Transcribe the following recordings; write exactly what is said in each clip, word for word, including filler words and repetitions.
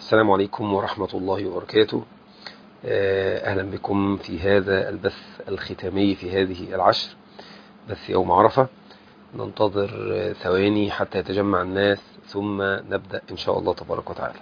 السلام عليكم ورحمة الله وبركاته. أهلا بكم في هذا البث الختامي في هذه العشر، بث يوم عرفة. ننتظر ثواني حتى يتجمع الناس ثم نبدأ إن شاء الله تبارك وتعالى.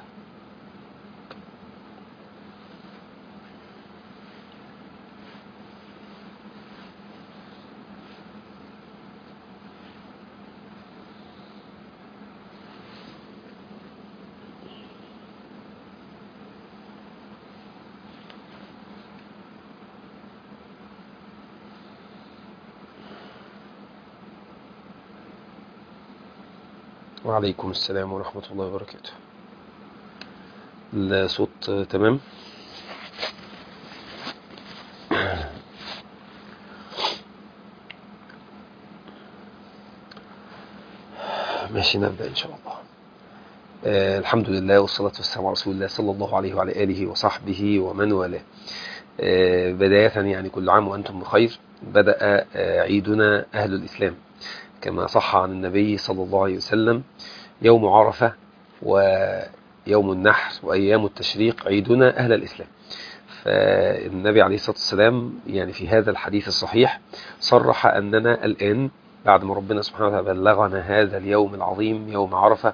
وعليكم السلام ورحمة الله وبركاته. الصوت تمام؟ ماشي، نبدأ إن شاء الله. آه الحمد لله والصلاة والسلام على رسول الله صلى الله عليه وعلى آله وصحبه ومن والاه. آه بداية يعني كل عام وأنتم بخير. بدأ آه عيدنا أهل الإسلام كما صح عن النبي صلى الله عليه وسلم: يوم عرفة ويوم النحر وأيام التشريق عيدنا أهل الإسلام. فالنبي عليه الصلاة والسلام يعني في هذا الحديث الصحيح صرح أننا الآن بعد ما ربنا سبحانه وتعالى بلغنا هذا اليوم العظيم يوم عرفة،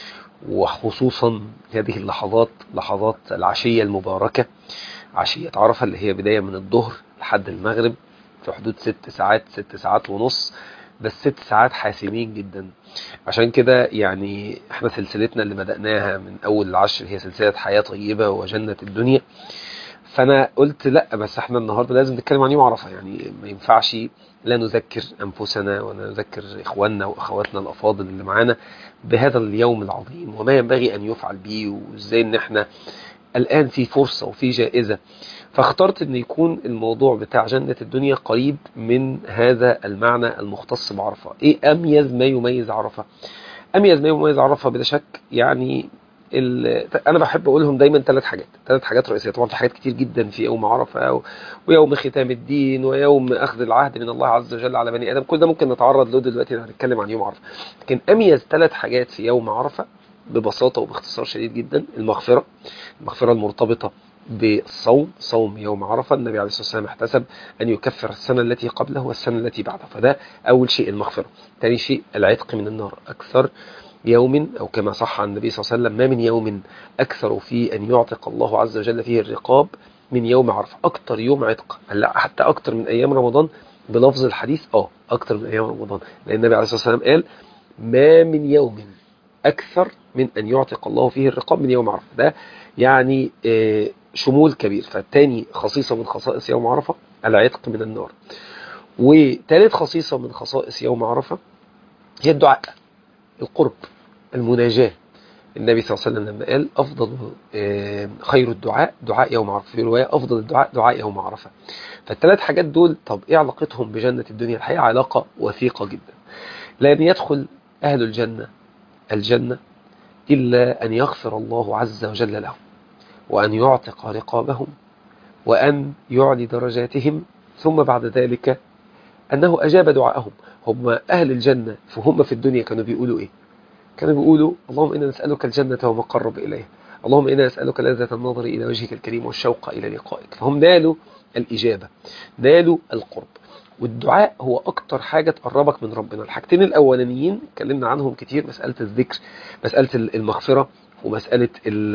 وخصوصا هذه اللحظات لحظات العشية المباركة، عشية عرفة اللي هي بداية من الظهر لحد المغرب في حدود ست ساعات ست ساعات ونص، بس ست ساعات حاسمين جدا. عشان كده يعني احنا سلسلتنا اللي بدأناها من أول العشر هي سلسلة حياة طيبة وجنة الدنيا. فأنا قلت لا، بس احنا النهاردة لازم نتكلم عن يوم عرفة، يعني ما ينفعش لا نذكر أنفسنا ولا نذكر إخواننا وأخواتنا الأفاضل اللي معانا بهذا اليوم العظيم وما ينبغي أن يفعل به، وإزاي أن احنا الآن في فرصة وفي جائزة. فاخترت أن يكون الموضوع بتاع جنة الدنيا قريب من هذا المعنى المختص بعرفة. إيه أميز ما يميز عرفة؟ أميز ما يميز عرفة بلا شك يعني أنا بحب أقولهم دايما ثلاث حاجات ثلاث حاجات رئيسية. طبعا في حاجات كتير جدا في يوم عرفة ويوم ختام الدين ويوم أخذ العهد من الله عز وجل على بني آدم، كل ده ممكن نتعرض له دلوقتي لما نتكلم عن يوم عرفة. لكن أميز ثلاث حاجات في يوم عرفة ببساطة وباختصار شديد جدا: المغفرة المغفرة المرتبطة بالصوم، صوم يوم عرفة. النبي عليه الصلاة والسلام احتسب أن يكفر السنة التي قبله والسنة التي بعده، فده أول شيء المغفرة. ثاني شيء العتق من النار. أكثر يوم أو كما صح عن النبي صلى الله عليه وسلم: ما من يوم أكثر فيه أن يعتق الله عز وجل فيه الرقاب من يوم عرفة. أكثر يوم عتق، لا حتى أكثر من أيام رمضان بلفظ الحديث، آه أكثر من أيام رمضان، لأن النبي عليه الصلاة والسلام قال: ما من يوم أكثر من أن يعتق الله فيه الرقاب من يوم عرفة. ده يعني شمول كبير. فالتاني خصيصة من خصائص يوم عرفة العتق من النار. وثالث خصيصة من خصائص يوم عرفة هي الدعاء، القرب، المناجاة. النبي صلى الله عليه وسلم لما قال: أفضل خير الدعاء دعاء يوم عرفة، في رواية أفضل الدعاء دعاء يوم عرفة. فالثلاث حاجات دول طب إيه علاقتهم بجنة الدنيا؟ الحقيقة علاقة وثيقة جدا. لن يدخل أهل الجنة الجنة إلا أن يغفر الله عز وجل لهم، وأن يعتق رقابهم، وأن يعلي درجاتهم، ثم بعد ذلك أنه أجاب دعاءهم. هم أهل الجنة فهم في الدنيا كانوا بيقولوا إيه؟ كانوا بيقولوا: اللهم إنا نسألك الجنة وما قرب إليها، اللهم إنا نسألك لذة النظر إلى وجهك الكريم والشوق إلى لقائك. فهم نالوا الإجابة، نالوا القرب. والدعاء هو أكتر حاجة تقربك من ربنا. الحاجتين الأولانيين اتكلمنا عنهم كتير: مسألة الذكر، مسألة المغفرة، ومسألة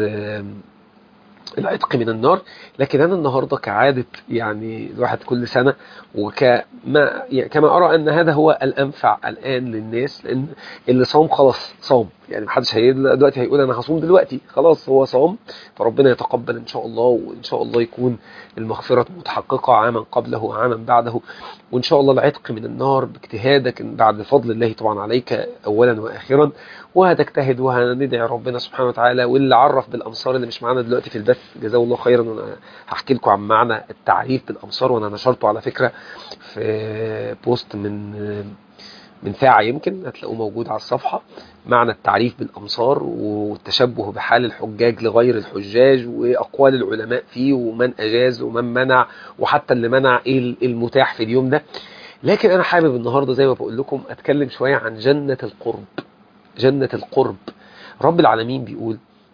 العتق من النار. لكن أنا النهاردة كعادة يعني الواحد كل سنة وكما يعني كما أرى أن هذا هو الأنفع الآن للناس، لأن اللي صام خلاص صام، يعني محدش هيقول دلوقتي هيقول أنا هصوم دلوقتي، خلاص هو صام. فربنا يتقبل إن شاء الله، وإن شاء الله يكون المغفرة متحققة عاما قبله وعاما بعده، وإن شاء الله العتق من النار باجتهادك بعد فضل الله طبعا عليك أولا وآخرا. وهتجتهد وهندعي ربنا سبحانه وتعالى. واللي عرف بالأمصار اللي مش معانا دلوقتي في البث جزاه الله خيرا، وانا هحكي لكم عن معنى التعريف بالأمصار، وانا نشرته على فكرة في بوست من من ساعة يمكن، هتلاقوه موجود على الصفحة: معنى التعريف بالأمصار والتشبه بحال الحجاج لغير الحجاج، وأقوال العلماء فيه، ومن أجاز ومن منع، وحتى اللي منع إيه المتاح في اليوم ده. لكن أنا حابب النهاردة زي ما بقول لكم أتكلم شوية عن جنة القرب. جنة القرب. رب العالمين بيقول: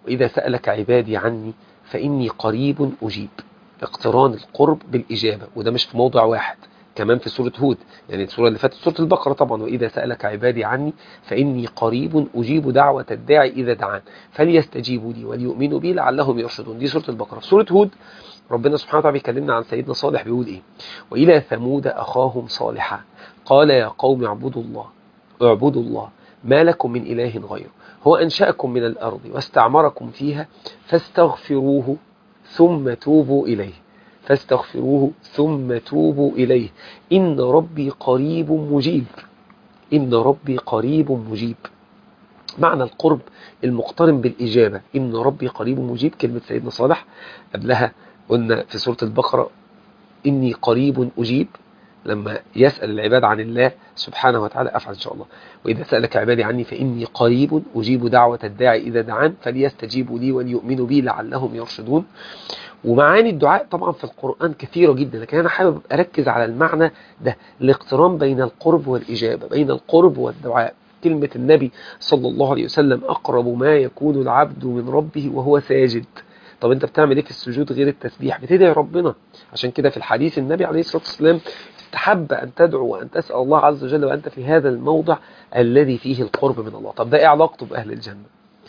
وإذا سألك عبادي عني فإني قريب أجيب. اقتران القرب بالإجابة، وده مش في موضع واحد، كمان في سورة هود، يعني السورة اللي فاتت سورة البقرة طبعا، وإذا سألك عبادي عني فإني قريب أجيب دعوة الداعي إذا دعان فليستجيبوا لي وليؤمنوا بي لعلهم يرشدون. دي سورة البقرة. في سورة هود ربنا سبحانه وتعالى بيكلمنا عن سيدنا صالح، بيقول إيه؟ وإلى ثمود أخاهم صالحا قال يا قوم اعبدوا الله اعبدوا الله ما لكم من إله غيره هو أنشأكم من الأرض واستعمركم فيها فاستغفروه ثم توبوا إليه فاستغفروه ثم توبوا إليه إن ربي قريب مجيب إن ربي قريب مجيب. معنى القرب المقترن بالإجابة، إن ربي قريب مجيب. كلمة سيدنا صالح قبلها قلنا في سورة البقرة إني قريب أجيب، لما يسأل العباد عن الله سبحانه وتعالى أفعل إن شاء الله. وإذا سألك عبادي عني فإني قريب أجيب دعوة الداعي إذا دعان فليستجيبوا لي وليؤمنوا بي لعلهم يرشدون. ومعاني الدعاء طبعا في القرآن كثيرة جدا، لكن أنا حابب أركز على المعنى ده، الاقتران بين القرب والإجابة، بين القرب والدعاء. كلمة النبي صلى الله عليه وسلم أقرب ما يكون العبد من ربه وهو ساجد. طب انت بتعمل ايه في السجود غير التسبيح؟ بتدعي ربنا. عشان كده في الحديث النبي عليه الصلاة والسلام استحب أن تدعو وأن تسأل الله عز وجل وأنت في هذا الموضع الذي فيه القرب من الله. طب ده ايه علاقته بأهل الجنة؟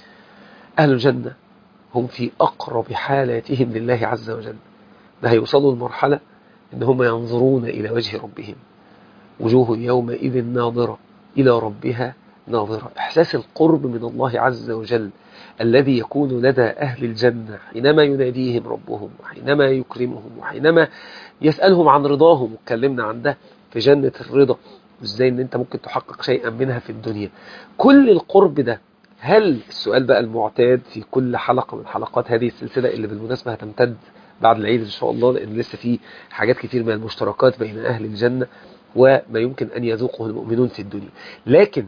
أهل الجنة هم في أقرب حالاتهم لله عز وجل، ده هيوصلوا المرحلة إن هم ينظرون إلى وجه ربهم، وجوه يومئذ ناظرة إلى ربها ناظرة. إحساس القرب من الله عز وجل الذي يكون لدى أهل الجنة حينما يناديهم ربهم وحينما يكرمهم وحينما يسألهم عن رضاهم، واتكلمنا عن ده في جنة الرضا، وإزاي إن أنت ممكن تحقق شيئا منها في الدنيا. كل القرب ده، هل السؤال بقى المعتاد في كل حلقة من حلقات هذه السلسلة اللي بالمناسبة هتمتد بعد العيد إن شاء الله، لأن لسه في حاجات كتير من المشتركات بين أهل الجنة وما يمكن أن يذوقه المؤمنون في الدنيا، لكن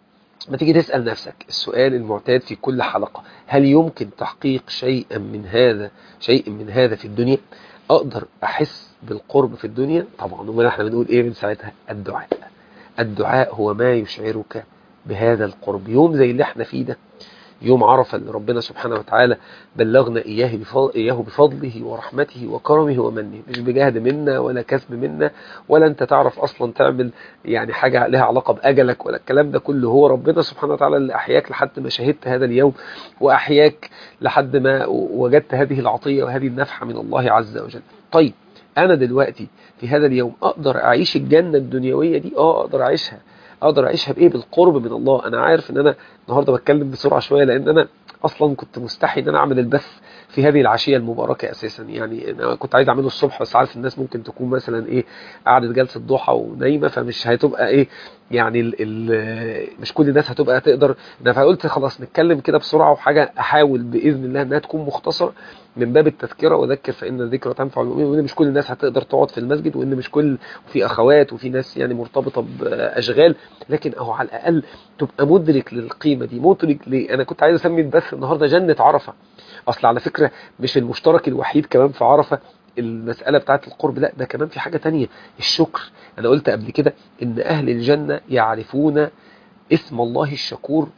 ما تيجي تسأل نفسك السؤال المعتاد في كل حلقة، هل يمكن تحقيق شيء من هذا شيء من هذا في الدنيا؟ أقدر أحس بالقرب في الدنيا؟ طبعا. وما احنا بنقول إيه من ساعتها؟ الدعاء. الدعاء هو ما يشعرك بهذا القرب. يوم زي اللي احنا فيه ده، يوم عرفة اللي ربنا سبحانه وتعالى بلغنا إياه إياه بفضله ورحمته وكرمه ومنه، مش بجهد منا ولا كسب منا، ولا أنت تعرف أصلا تعمل يعني حاجة لها علاقة بأجلك ولا الكلام ده كله. هو ربنا سبحانه وتعالى اللي أحياك لحد ما شهدت هذا اليوم، وأحياك لحد ما وجدت هذه العطية وهذه النفحة من الله عز وجل. طيب أنا دلوقتي في هذا اليوم أقدر أعيش الجنة الدنيوية دي؟ آه أقدر أعيشها. أقدر أعيشها بإيه؟ بالقرب من الله. أنا عارف أن أنا النهاردة بتكلم بسرعة شوية، لأن أنا أصلا كنت مستحي أن أنا أعمل البث في هذه العشية المباركة أساسا. يعني أنا كنت عايز أعمله الصبح، بس عارف الناس ممكن تكون مثلا إيه قعدت جلسة ضحى ونايمة، فمش هتبقى إيه يعني ال ال مش كل الناس هتبقى تقدر. أنا فقلت خلاص نتكلم كده بسرعة، وحاجة أحاول بإذن الله أنها تكون مختصرة من باب التذكرة، وذكر فإن الذكرى تنفع المؤمنين، وإن مش كل الناس هتقدر تقعد في المسجد، وإن مش كل وفي أخوات وفي ناس يعني مرتبطة بأشغال، لكن أهو على الأقل تبقى مدرك للقيمة دي، مدرك لي. أنا كنت عايز أسمي البث النهاردة جنة عرفة. أصل على فكرة مش المشترك الوحيد كمان في عرفة المسألة بتاعت القرب، لا ده كمان في حاجة تانية، الشكر. أنا قلت قبل كده إن أهل الجنة يعرفون اسم الله الشكور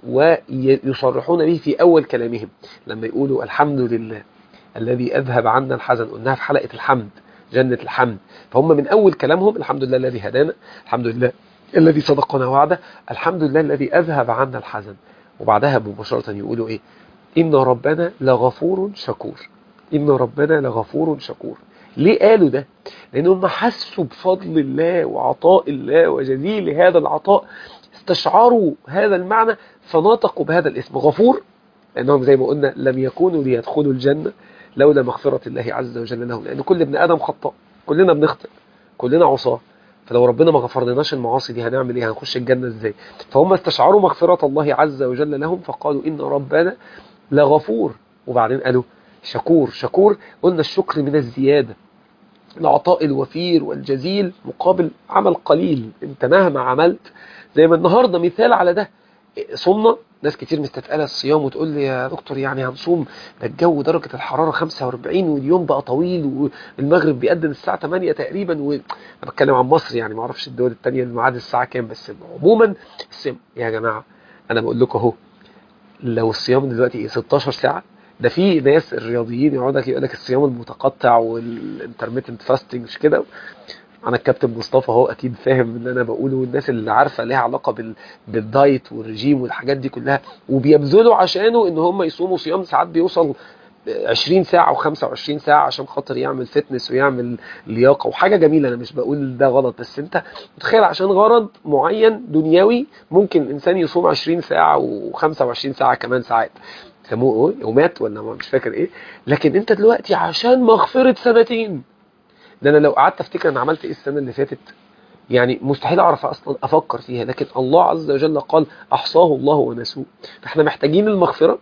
ويصرحون به في أول كلامهم، لما يقولوا الحمد لله الذي أذهب عنا الحزن. قلناها في حلقة الحمد، جنة الحمد. فهم من أول كلامهم الحمد لله الذي هدانا، الحمد لله الذي صدقنا وعده، الحمد لله الذي أذهب عنا الحزن. وبعدها مباشرة يقولوا إيه؟ إن ربنا لغفور شكور. إن ربنا لغفور شكور. ليه قالوا ده؟ لأنهم حسوا بفضل الله وعطاء الله وجزيل هذا العطاء، استشعروا هذا المعنى فنطقوا بهذا الاسم غفور، لأنهم زي ما قلنا لم يكونوا ليدخلوا الجنة لولا مغفرة الله عز وجل لهم، لأن كل ابن آدم خطاء، كلنا بنخطئ، كلنا عصاة. فلو ربنا ما غفرناش المعاصي دي هنعمل ايه؟ هنخش الجنة ازاي؟ فهم استشعروا مغفرة الله عز وجل لهم، فقالوا إن ربنا لغفور. وبعدين قالوا شكور. شكور قلنا الشكر من الزيادة، العطاء الوفير والجزيل مقابل عمل قليل. انت مهما عملت، زي ما النهاردة مثال على ده، صمنا. ناس كتير مستثقله الصيام وتقول لي يا دكتور يعني هنصوم، ده الجو درجة الحرارة خمسة وأربعين واليوم بقى طويل والمغرب بيقدم الساعة ثمانية تقريبا، وانا بتكلم عن مصر يعني، ما اعرفش الدول التانية الميعاد الساعة كام، بس عموما الصيام يا جماعة انا بقول لكم اهو، لو الصيام دلوقتي ستاشر ساعة ده في ناس الرياضيين يقعد يقول لك الصيام المتقطع والانترميتنت فاستنج مش كده. انا الكابتن مصطفى هو اكيد فاهم اللي انا بقوله، والناس اللي عارفه ليها علاقه بال... بالدايت والرجيم والحاجات دي كلها، وبيبذلوا عشانه ان هم يصوموا صيام ساعات بيوصل عشرين ساعة وخمسة وعشرين ساعة عشان خاطر يعمل فتنس ويعمل لياقة، وحاجة جميلة، أنا مش بقول ده غلط، بس أنت متخيل عشان غرض معين دنيوي ممكن الإنسان يصوم عشرين ساعة وخمسة وعشرين ساعة كمان ساعات، سموه يومات ولا مش فاكر إيه. لكن أنت دلوقتي عشان مغفرة سنتين، ده أنا لو قعدت أفتكر أنا عملت إيه السنة اللي فاتت يعني مستحيل أعرف أصلا أفكر فيها، لكن الله عز وجل قال أحصاه الله ونسوه. فإحنا محتاجين المغفرة،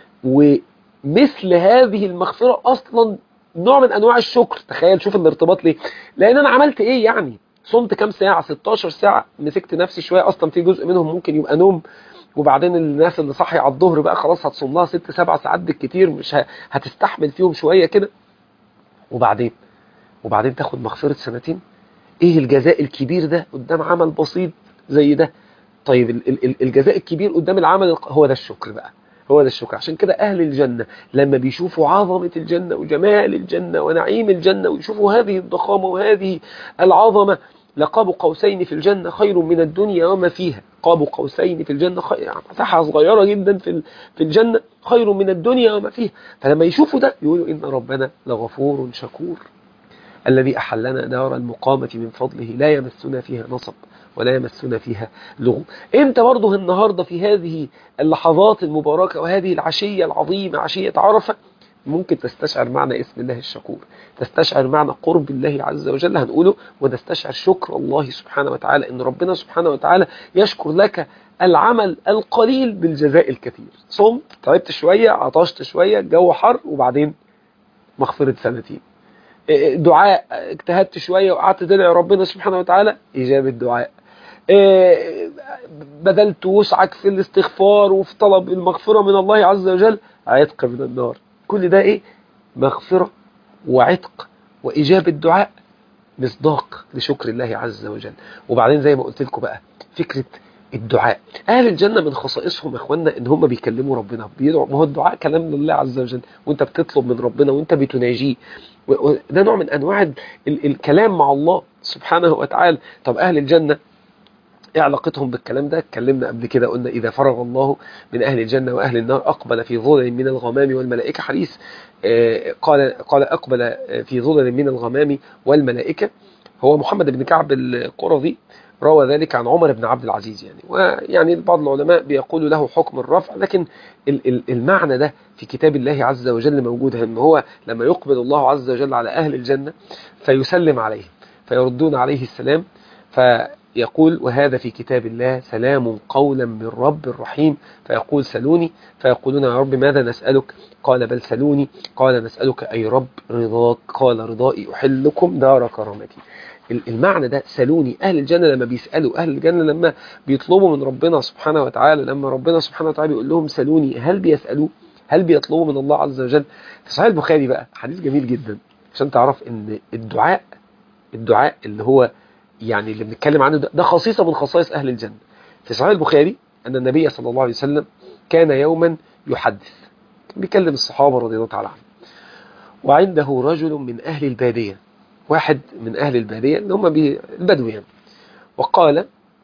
ومثل هذه المغفرة أصلا نوع من أنواع الشكر. تخيل شوف الارتباط ليه، لأن أنا عملت إيه يعني؟ صمت كام ساعة؟ ستاشر ساعة، مسكت نفسي شوية، أصلا في جزء منهم ممكن يبقى نوم، وبعدين الناس اللي صحي على الظهر بقى خلاص هتصوم لها ست سبع ساعات بالكتير، مش هتستحمل فيهم شوية كده، وبعدين وبعدين تاخد مغفرة سنتين. ايه الجزاء الكبير ده قدام عمل بسيط زي ده؟ طيب ال- ال- الجزاء الكبير قدام العمل هو ده الشكر بقى، هو ده الشكر. عشان كده أهل الجنة لما بيشوفوا عظمة الجنة وجمال الجنة ونعيم الجنة، ويشوفوا هذه الضخامة وهذه العظمة، لقاب قوسين في الجنة خير من الدنيا وما فيها. قاب قوسين في الجنة خير، يعني مساحة صغيرة جدا في في الجنة، خير من الدنيا وما فيها. فلما يشوفوا ده يقولوا إن ربنا لغفور شكور، الذي أحلنا دار المقامة من فضله لا يمسنا فيها نصب ولا يمسنا فيها لغو. انت برضه النهاردة في هذه اللحظات المباركة وهذه العشية العظيمة، عشية عرفة، ممكن تستشعر معنى اسم الله الشكور، تستشعر معنى قرب الله عز وجل هنقوله، وتستشعر شكر الله سبحانه وتعالى، ان ربنا سبحانه وتعالى يشكر لك العمل القليل بالجزاء الكثير. صمت، تعبت شوية، عطشت شوية، الجو حر، وبعدين مغفرة سنتين. دعاء، اجتهدت شوية وقعدت تدعي ربنا سبحانه وتعالى، إجابة دعاء. بذلت وسعك في الاستغفار وفي طلب المغفرة من الله عز وجل، عتق من النار. كل ده إيه؟ مغفرة وعتق وإجابة دعاء، مصداق لشكر الله عز وجل. وبعدين زي ما قلت لكم بقى فكرة الدعاء، أهل الجنة من خصائصهم يا إخواننا إن هم بيكلموا ربنا، بيدعوا. ما هو الدعاء كلام لله عز وجل، وأنت بتطلب من ربنا وأنت بتناجيه، وده نوع من أنواع ال ال الكلام مع الله سبحانه وتعالى. طب أهل الجنة ايه علاقتهم بالكلام ده؟ اتكلمنا قبل كده، قلنا إذا فرغ الله من أهل الجنة وأهل النار أقبل في ظلل من الغمام والملائكة. حديث قال قال أقبل في ظلل من الغمام والملائكة، هو محمد بن كعب القرظي روى ذلك عن عمر بن عبد العزيز يعني، ويعني بعض العلماء بيقولوا له حكم الرفع، لكن المعنى ده في كتاب الله عز وجل موجود، ان هو لما يقبل الله عز وجل على أهل الجنة فيسلم عليهم فيردون عليه السلام، فيقول وهذا في كتاب الله سلام قولا من رب رحيم، فيقول سلوني، فيقولون يا رب ماذا نسألك؟ قال بل سلوني. قال نسألك أي رب رضاك؟ قال رضائي أحلكم دار كرامتي. المعنى ده سلوني. أهل الجنة لما بيسألوا، أهل الجنة لما بيطلبوا من ربنا سبحانه وتعالى، لما ربنا سبحانه وتعالى بيقول لهم سلوني، هل بيسألوا؟ هل بيطلبوا من الله عز وجل؟ في صحيح البخاري بقى حديث جميل جدا عشان تعرف ان الدعاء الدعاء اللي هو يعني اللي بنتكلم عنه ده, ده خصيصة من خصائص أهل الجنة. في صحيح البخاري أن النبي صلى الله عليه وسلم كان يوما يحدث، بيكلم الصحابة رضي الله تعالى عنهم، وعنده رجل من أهل البادية، واحد من أهل البادية اللي هم البدو يعني، وقال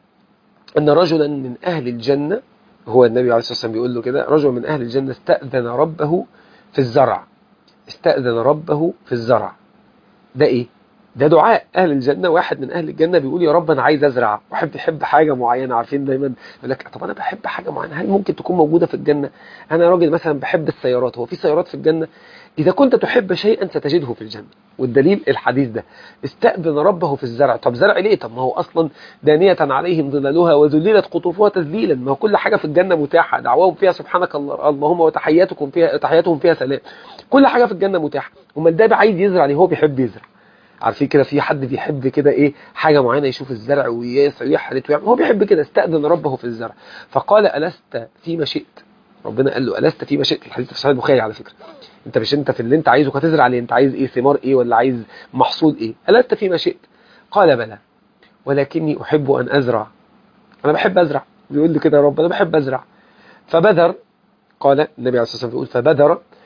أن رجلا من أهل الجنة، هو النبي عليه الصلاة والسلام بيقول له كده، رجل من أهل الجنة استأذن ربه في الزرع، استأذن ربه في الزرع. ده إيه؟ ده دعاء أهل الجنة. واحد من أهل الجنة بيقول يا رب أنا عايز أزرع، واحد بيحب حاجة معينة، عارفين دايما يقول لك طب أنا بحب حاجة معينة، هل ممكن تكون موجودة في الجنة؟ أنا راجل مثلا بحب السيارات، هو في سيارات في الجنة؟ إذا كنت تحب شيئا ستجده في الجنة. والدليل الحديث ده، استأذن ربه في الزرع. طب زرع ليه؟ طب ما هو أصلا دانية عليهم ظلالها وذللت قطوفها تذليلا، ما هو كل حاجة في الجنة متاحة، دعواهم فيها سبحانك اللهم وتحياتكم فيها تحياتهم فيها سلام، كل حاجة في الجنة متاحة. امال ده عايز يزرع ليه؟ هو بيحب يزرع. عارفين كده في حد بيحب كده ايه حاجة معينة، يشوف الزرع ويحرث ويعمل، هو بيحب كده. استأذن ربه في الزرع فقال ألست فيما شئت؟ ربنا قال له ألست فيما شئت، الحديث في صحيح البخاري على فكرة، انت مش انت في اللي انت عايزه هتزرع ليه؟ انت عايز ايه؟ ثمار ايه ولا عايز محصول ايه؟ ألست فيما شئت؟ قال بلى ولكني أحب أن أزرع، أنا بحب أزرع. بيقول لي كده يا رب أنا بحب أزرع. فبذر، قال النبي عليه الصلاة والسلام بيقول فبذر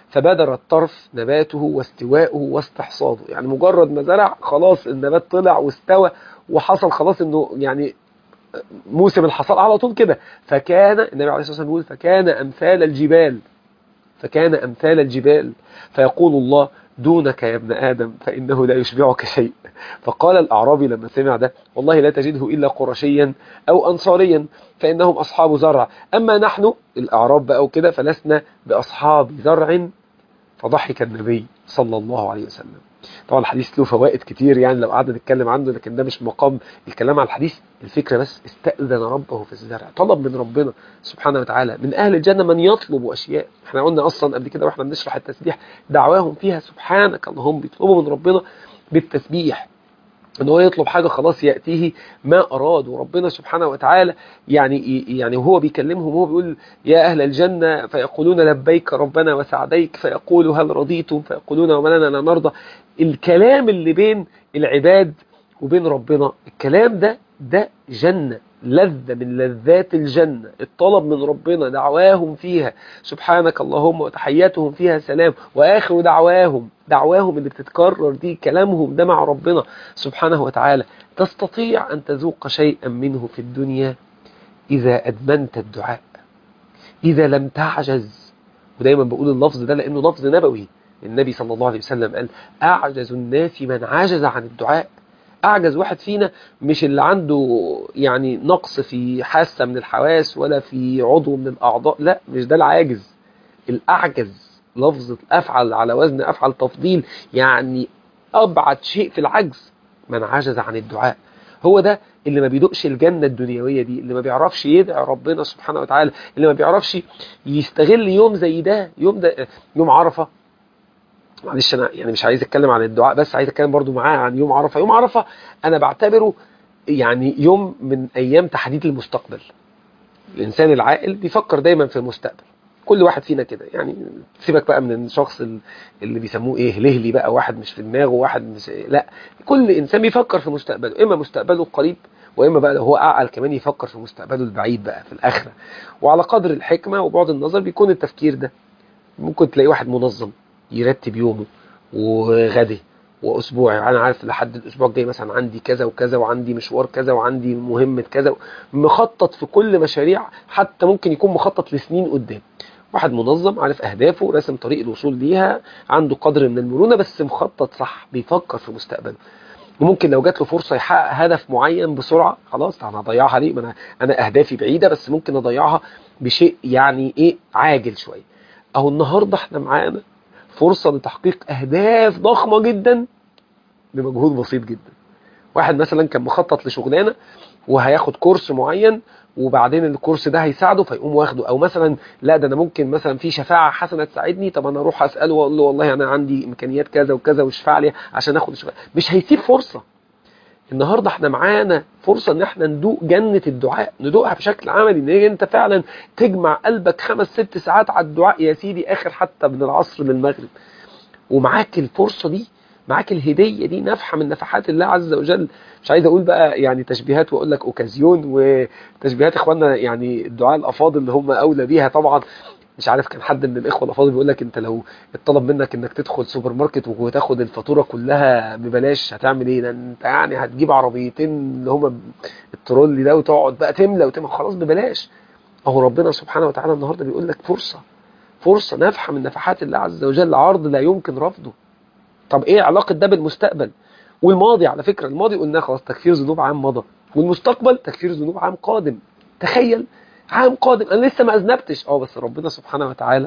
فبدر الطرف نباته واستواءه واستحصاده. يعني مجرد ما زرع خلاص النبات طلع واستوى وحصل خلاص انه يعني موسم الحصاد على طول كده. فكان النبي عليه الصلاة والسلام يقول فكان أمثال الجبال فكان أمثال الجبال فيقول الله دونك يا ابن آدم فإنه لا يشبعك شيء. فقال الأعرابي لما سمع ده والله لا تجده إلا قرشيا أو أنصاريا فإنهم أصحاب زرع، أما نحن الأعراب بقى وكده فلسنا بأصحاب زرع. فضحك النبي صلى الله عليه وسلم. طبعا الحديث له فوائد كتير يعني لو قعدنا نتكلم عنه، لكن ده مش مقام الكلام على الحديث. الفكرة بس استأذن ربه في الزرع، طلب من ربنا سبحانه وتعالى. من أهل الجنة من يطلب أشياء، احنا قلنا أصلا قبل كده واحنا بنشرح التسبيح دعواهم فيها سبحانك اللهم، بيطلبوا من ربنا بالتسبيح ان هو يطلب حاجة خلاص يأتيه ما أراد. وربنا سبحانه وتعالى يعني يعني وهو بيكلمهم وهو بيقول يا أهل الجنة فيقولون لبيك ربنا وسعديك، فيقولوا هل رضيتم فيقولون وما لنا لا نرضى. الكلام اللي بين العباد وبين ربنا الكلام ده ده جنة، لذة من لذات الجنة. الطلب من ربنا دعواهم فيها سبحانك اللهم وتحياتهم فيها سلام، وآخر دعواهم دعواهم اللي بتتكرر دي كلامهم ده مع ربنا سبحانه وتعالى. تستطيع أن تذوق شيئا منه في الدنيا إذا أدمنت الدعاء، إذا لم تعجز. ودايما بقول اللفظ ده لأنه لفظ نبوي. النبي صلى الله عليه وسلم قال أعجز الناس من عجز عن الدعاء. أعجز واحد فينا مش اللي عنده يعني نقص في حاسة من الحواس ولا في عضو من الأعضاء، لا مش ده العاجز. الأعجز لفظة أفعل على وزن أفعل تفضيل، يعني أبعد شيء في العجز من عجز عن الدعاء. هو ده اللي ما بيدقش الجنة الدنيوية دي، اللي ما بيعرفش يدعي ربنا سبحانه وتعالى، اللي ما بيعرفش يستغل يوم زي ده. يوم ده يوم عرفة. معلش انا يعني مش عايز اتكلم عن الدعاء بس، عايز اتكلم برضو معاه عن يوم عرفة. يوم عرفة انا بعتبره يعني يوم من ايام تحديد المستقبل. الانسان العاقل بيفكر دايما في المستقبل، كل واحد فينا كده يعني. سيبك بقى من الشخص اللي بيسموه ايه لهلي بقى، واحد مش في دماغه واحد مش، لا كل انسان بيفكر في مستقبله، اما مستقبله القريب واما بقى لو هو اعقل كمان يفكر في مستقبله البعيد بقى في الاخره. وعلى قدر الحكمه وبعد النظر بيكون التفكير ده. ممكن تلاقي واحد منظم يرتب يومه وغده واسبوعي، انا عارف لحد الاسبوع الجاي مثلا عندي كذا وكذا وعندي مشوار كذا وعندي مهمة كذا، مخطط في كل مشاريع، حتى ممكن يكون مخطط لسنين قدام. واحد منظم عارف اهدافه راسم طريق الوصول ليها، عنده قدر من المرونة بس مخطط صح، بيفكر في مستقبله. وممكن لو جات له فرصة يحقق هدف معين بسرعة خلاص انا هضيعها ليه، ما انا انا اهدافي بعيدة بس ممكن اضيعها بشيء يعني ايه عاجل شوية. اهو النهاردة احنا معانا فرصة لتحقيق اهداف ضخمة جدا بمجهود بسيط جدا. واحد مثلا كان مخطط لشغلانة وهياخد كورس معين وبعدين الكورس ده هيساعده فيقوم واخده، او مثلا لا ده انا ممكن مثلا في شفاعة حسنة تساعدني، طب انا اروح اسأله واقول له والله انا عندي امكانيات كذا وكذا واشفع لي عشان اخد الشفاعة. مش هيسيب فرصة. النهاردة احنا معانا فرصة ان احنا ندوق جنة الدعاء، ندوقها بشكل عملي، ان انت فعلا تجمع قلبك خمس ست ساعات على الدعاء يا سيدي، اخر حتى من العصر للمغرب. ومعاك الفرصة دي، معاك الهدية دي، نفحة من نفحات الله عز وجل. مش عايز اقول بقى يعني تشبيهات واقول لك اوكازيون وتشبيهات اخواننا يعني الدعاء الافاضل اللي هم اولى بيها طبعا. مش عارف كان حد من الاخوه الافاضل بيقول لك انت لو اتطلب منك انك تدخل سوبر ماركت وتاخد الفاتوره كلها ببلاش هتعمل ايه؟ ده انت يعني هتجيب عربيتين اللي هم الترولي ده وتقعد بقى تملى وتملى خلاص ببلاش. اهو ربنا سبحانه وتعالى النهارده بيقول لك فرصه، فرصه نفحه من نفحات الله عز وجل، عرض لا يمكن رفضه. طب ايه علاقه ده بالمستقبل والماضي؟ على فكره الماضي قلنا خلاص تكفير ذنوب عام مضى، والمستقبل تكفير ذنوب عام قادم. تخيل عام قادم انا لسه ما اذنبتش اه بس ربنا سبحانه وتعالى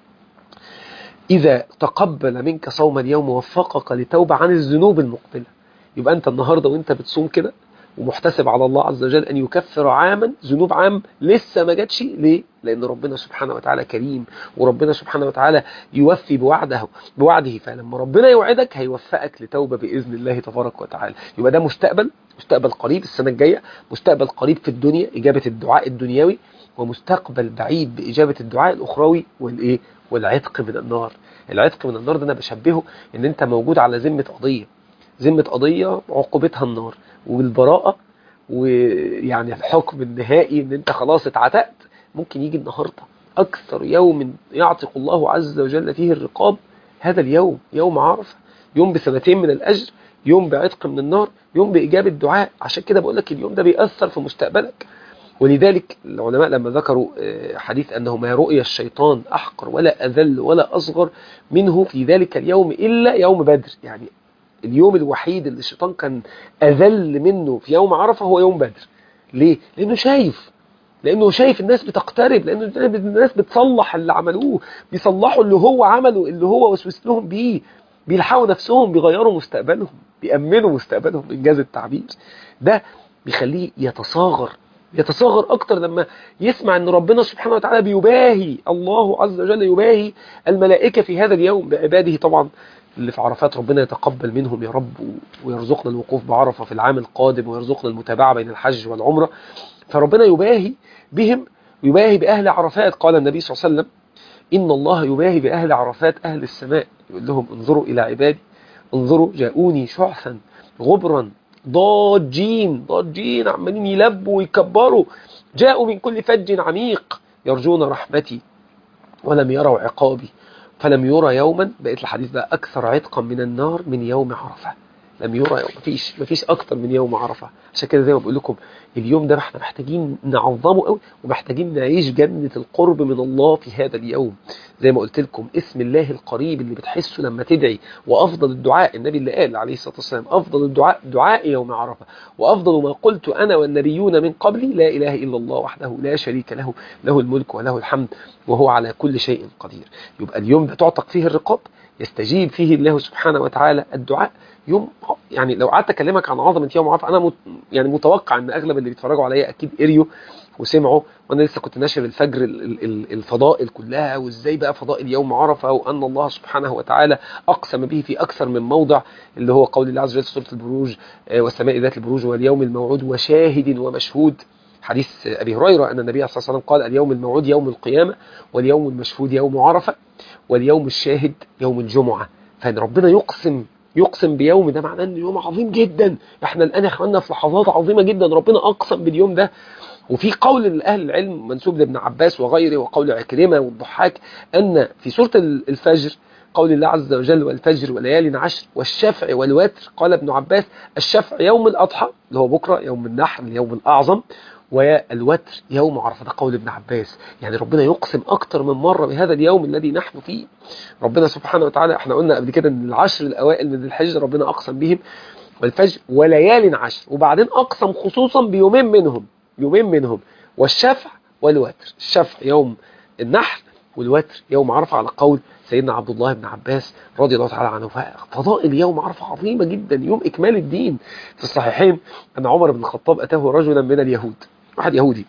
اذا تقبل منك صوم اليوم ووفقك لتوبه عن الذنوب المقبله. يبقى انت النهارده وانت بتصوم كده ومحتسب على الله عز وجل ان يكفر عاما ذنوب عام لسه ما جاتش. ليه؟ لان ربنا سبحانه وتعالى كريم، وربنا سبحانه وتعالى يوفي بوعده بوعده فلما ربنا يوعدك هيوفقك لتوبه باذن الله تبارك وتعالى. يبقى ده مستقبل، مستقبل قريب السنه الجايه، مستقبل قريب في الدنيا اجابه الدعاء الدنيوي، ومستقبل بعيد باجابه الدعاء الاخروي والايه والعتق من النار. العتق من النار ده انا بشبهه ان انت موجود على ذمه قضيه، ذمه قضيه عقوبتها النار، والبراءة ويعني الحكم النهائي ان انت خلاص اتعتقت ممكن يجي النهاردة. أكثر يوم يعتق الله عز وجل فيه الرقاب هذا اليوم، يوم عرفة، يوم بسنتين من الأجر، يوم بعتق من النار، يوم بإجابة دعاء. عشان كده بقول لك اليوم ده بيأثر في مستقبلك. ولذلك العلماء لما ذكروا حديث أنه ما رؤي الشيطان أحقر ولا أذل ولا أصغر منه في ذلك اليوم إلا يوم بدر، يعني اليوم الوحيد اللي الشيطان كان أذل منه في يوم عرفة هو يوم بدر. ليه؟ لأنه شايف لأنه شايف الناس بتقترب، لأنه الناس بتصلح اللي عملوه، بيصلحوا اللي هو عمله، اللي هو وسوس لهم بيه، بيلحقوا نفسهم، بيغيروا مستقبلهم، بيأمنوا مستقبلهم إنجاز التعبير. ده بيخليه يتصاغر يتصاغر أكتر لما يسمع أن ربنا سبحانه وتعالى بيباهي، الله عز وجل يباهي الملائكة في هذا اليوم بعباده. طبعا اللي في عرفات ربنا يتقبل منهم يا رب، ويرزقنا الوقوف بعرفة في العام القادم، ويرزقنا المتابعة بين الحج والعمرة. فربنا يباهي بهم، يباهي بأهل عرفات. قال النبي صلى الله عليه وسلم إن الله يباهي بأهل عرفات أهل السماء، يقول لهم انظروا إلى عبادي، انظروا جاءوني شعثا غبرا ضاجين ضاجين عمالين يلبوا ويكبروا، جاءوا من كل فج عميق يرجون رحمتي ولم يروا عقابي فلم يرى يوما، بقيت الحديث ده أكثر عتقا من النار من يوم عرفة. لم يرى يوم، مفيش مفيش أكتر من يوم عرفة. عشان كده زي ما بقول لكم اليوم ده احنا محتاجين نعظمه قوي، ومحتاجين نعيش جنة القرب من الله في هذا اليوم. زي ما قلت لكم اسم الله القريب اللي بتحسه لما تدعي، وأفضل الدعاء النبي اللي قال عليه الصلاة والسلام أفضل الدعاء دعاء يوم عرفة، وأفضل ما قلت أنا والنبيون من قبلي لا إله إلا الله وحده لا شريك له، له الملك وله الحمد وهو على كل شيء قدير. يبقى اليوم ده تعتق فيه الرقاب، يستجيب فيه الله سبحانه وتعالى الدعاء. يوم يعني لو قعدت اكلمك عن عظمه يوم عرفه، انا مت يعني متوقع ان اغلب اللي بيتفرجوا عليا اكيد قريوا وسمعوا، وانا لسه كنت ناشر الفجر الفضائل كلها، وازاي بقى فضائل يوم عرفه، وان الله سبحانه وتعالى اقسم به في اكثر من موضع، اللي هو قول الله عز وجل في سوره البروج والسماء ذات البروج واليوم الموعود وشاهد ومشهود. حديث ابي هريره ان النبي صلى الله عليه وسلم قال اليوم الموعود يوم القيامه، واليوم المشهود يوم عرفه، واليوم الشاهد يوم الجمعه. فان ربنا يقسم يقسم بيوم، ده معناه ان يوم عظيم جدا. احنا الان يا اخواننا في لحظات عظيمه جدا ربنا اقسم باليوم ده. وفي قول لاهل العلم منسوب لابن عباس وغيره، وقول عكرمه والضحاك، ان في سوره الفجر قول الله عز وجل والفجر وليال عشر والشفع والوتر، قال ابن عباس الشفع يوم الاضحى اللي هو بكره يوم النحر اليوم الاعظم، والوتر يوم عرفه. ده قول ابن عباس. يعني ربنا يقسم اكتر من مره بهذا اليوم الذي نحن فيه. ربنا سبحانه وتعالى احنا قلنا قبل كده ان العشر الاوائل من الحج ربنا اقسم بهم، والفجر وليال عشر، وبعدين اقسم خصوصا بيومين منهم يومين منهم والشفع والوتر. الشفع يوم النحر، والوتر يوم عرفه، على قول سيدنا عبد الله بن عباس رضي الله تعالى عنه. فضائل يوم عرفه عظيمه جدا، يوم اكمال الدين. في الصحيحين ان عمر بن الخطاب اتاه رجلا من اليهود، واحد يهودي،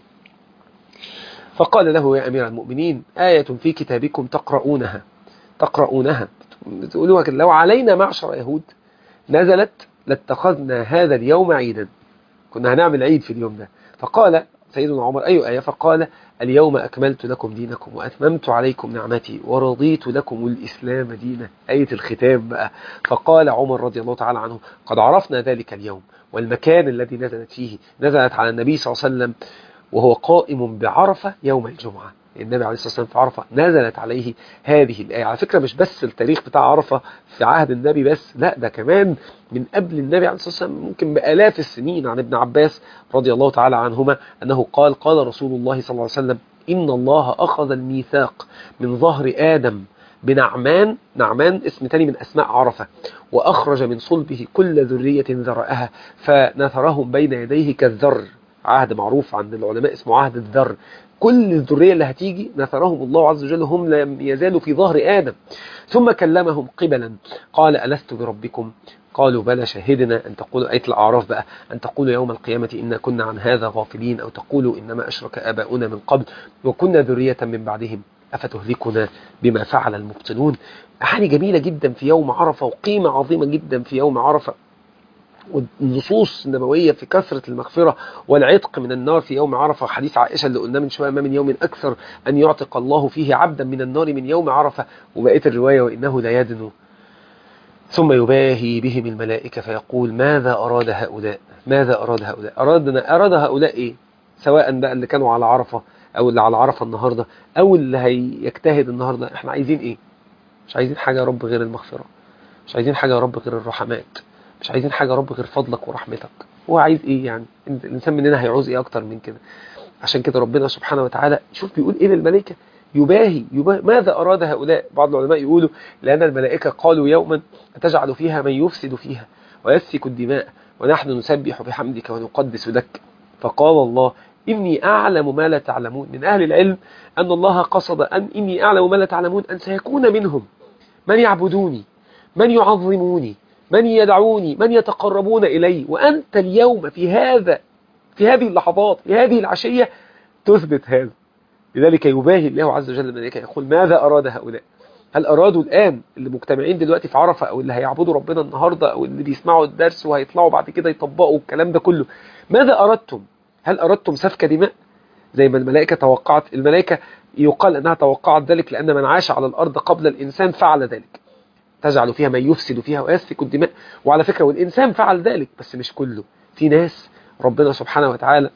فقال له يا امير المؤمنين آية في كتابكم تقرؤونها تقرؤونها بتقولوها كده لو علينا معشر يهود نزلت لاتخذنا هذا اليوم عيدا، كنا هنعمل عيد في اليوم ده. فقال سيدنا عمر أي آية؟ فقال اليوم أكملت لكم دينكم وأتممت عليكم نعمتي ورضيت لكم الإسلام دينا، آية الختام بقى. فقال عمر رضي الله تعالى عنه قد عرفنا ذلك اليوم والمكان الذي نزلت فيه، نزلت على النبي صلى الله عليه وسلم وهو قائم بعرفة يوم الجمعة. النبي عليه الصلاة والسلام في عرفة نزلت عليه هذه الآية. على فكرة مش بس التاريخ بتاع عرفة في عهد النبي بس، لا ده كمان من قبل النبي عليه الصلاة والسلام ممكن بآلاف السنين. عن ابن عباس رضي الله تعالى عنهما أنه قال قال رسول الله صلى الله عليه وسلم إن الله أخذ الميثاق من ظهر آدم بنعمان، نعمان اسم تاني من أسماء عرفة، وأخرج من صلبه كل ذرية ذرأها فنثرهم بين يديه كالذر. عهد معروف عند العلماء اسمه عهد الذر. كل الذرية اللي هتيجي نثرهم الله عز وجل، هم لم يزالوا في ظهر آدم. ثم كلمهم قبلا قال ألست بربكم؟ قالوا بلى شهدنا أن تقولوا، آية الأعراف بقى، أن تقولوا يوم القيامة إنا كنا عن هذا غافلين، أو تقولوا إنما أشرك آباؤنا من قبل وكنا ذرية من بعدهم أفتهلكنا بما فعل المبطلون. أحاديث جميلة جدا في يوم عرفة، وقيمة عظيمة جدا في يوم عرفة، والنصوص النبوية في كثرة المغفرة والعتق من النار في يوم عرفة. حديث عائشة اللي قلنا من شوية ما من يوم أكثر أن يعتق الله فيه عبدا من النار من يوم عرفة. وبقيت الرواية وإنه لا يدنو ثم يباهي بهم الملائكة فيقول ماذا أراد هؤلاء ماذا أراد هؤلاء أرادنا أراد هؤلاء إيه؟ سواء بقى اللي كانوا على عرفة او اللي على عرفة النهاردة او اللي هيجتهد النهاردة، احنا عايزين ايه؟ مش عايزين حاجة يا رب غير المغفرة، مش عايزين حاجة يا رب غير الرحمات، مش عايزين حاجة يا رب غير فضلك ورحمتك. هو عايز ايه يعني؟ الانسان مننا هيعوز ايه اكتر من كده؟ عشان كده ربنا سبحانه وتعالى شوف بيقول ايه للملائكة، يباهي, يباهي ماذا أراد هؤلاء. بعض العلماء يقولوا لأن الملائكة قالوا يوما أتجعل فيها من يفسد فيها ويسفك الدماء ونحن نسبح بحمدك ونقدس لك. فقال الله إني أعلم ما لا تعلمون. من أهل العلم أن الله قصد أن إني أعلم ما لا تعلمون، أن سيكون منهم من يعبدوني، من يعظموني، من يدعوني، من يتقربون إلي، وأنت اليوم في هذا في هذه اللحظات في هذه العشية تثبت هذا. لذلك يباهي الله عز وجل الملائكة يقول ماذا أراد هؤلاء؟ هل أرادوا الآن اللي مجتمعين دلوقتي في عرفة أو اللي هيعبدوا ربنا النهاردة أو اللي بيسمعوا الدرس وهيطلعوا بعد كده يطبقوا الكلام ده كله، ماذا أردتم؟ هل أردتم سفك دماء زي ما الملائكة توقعت؟ الملائكة يقال أنها توقعت ذلك لأن من عاش على الأرض قبل الإنسان فعل ذلك، تجعل فيها من يفسد فيها ويسفك الدماء. وعلى فكرة والإنسان فعل ذلك بس مش كله، في ناس ربنا سبحانه وتعالى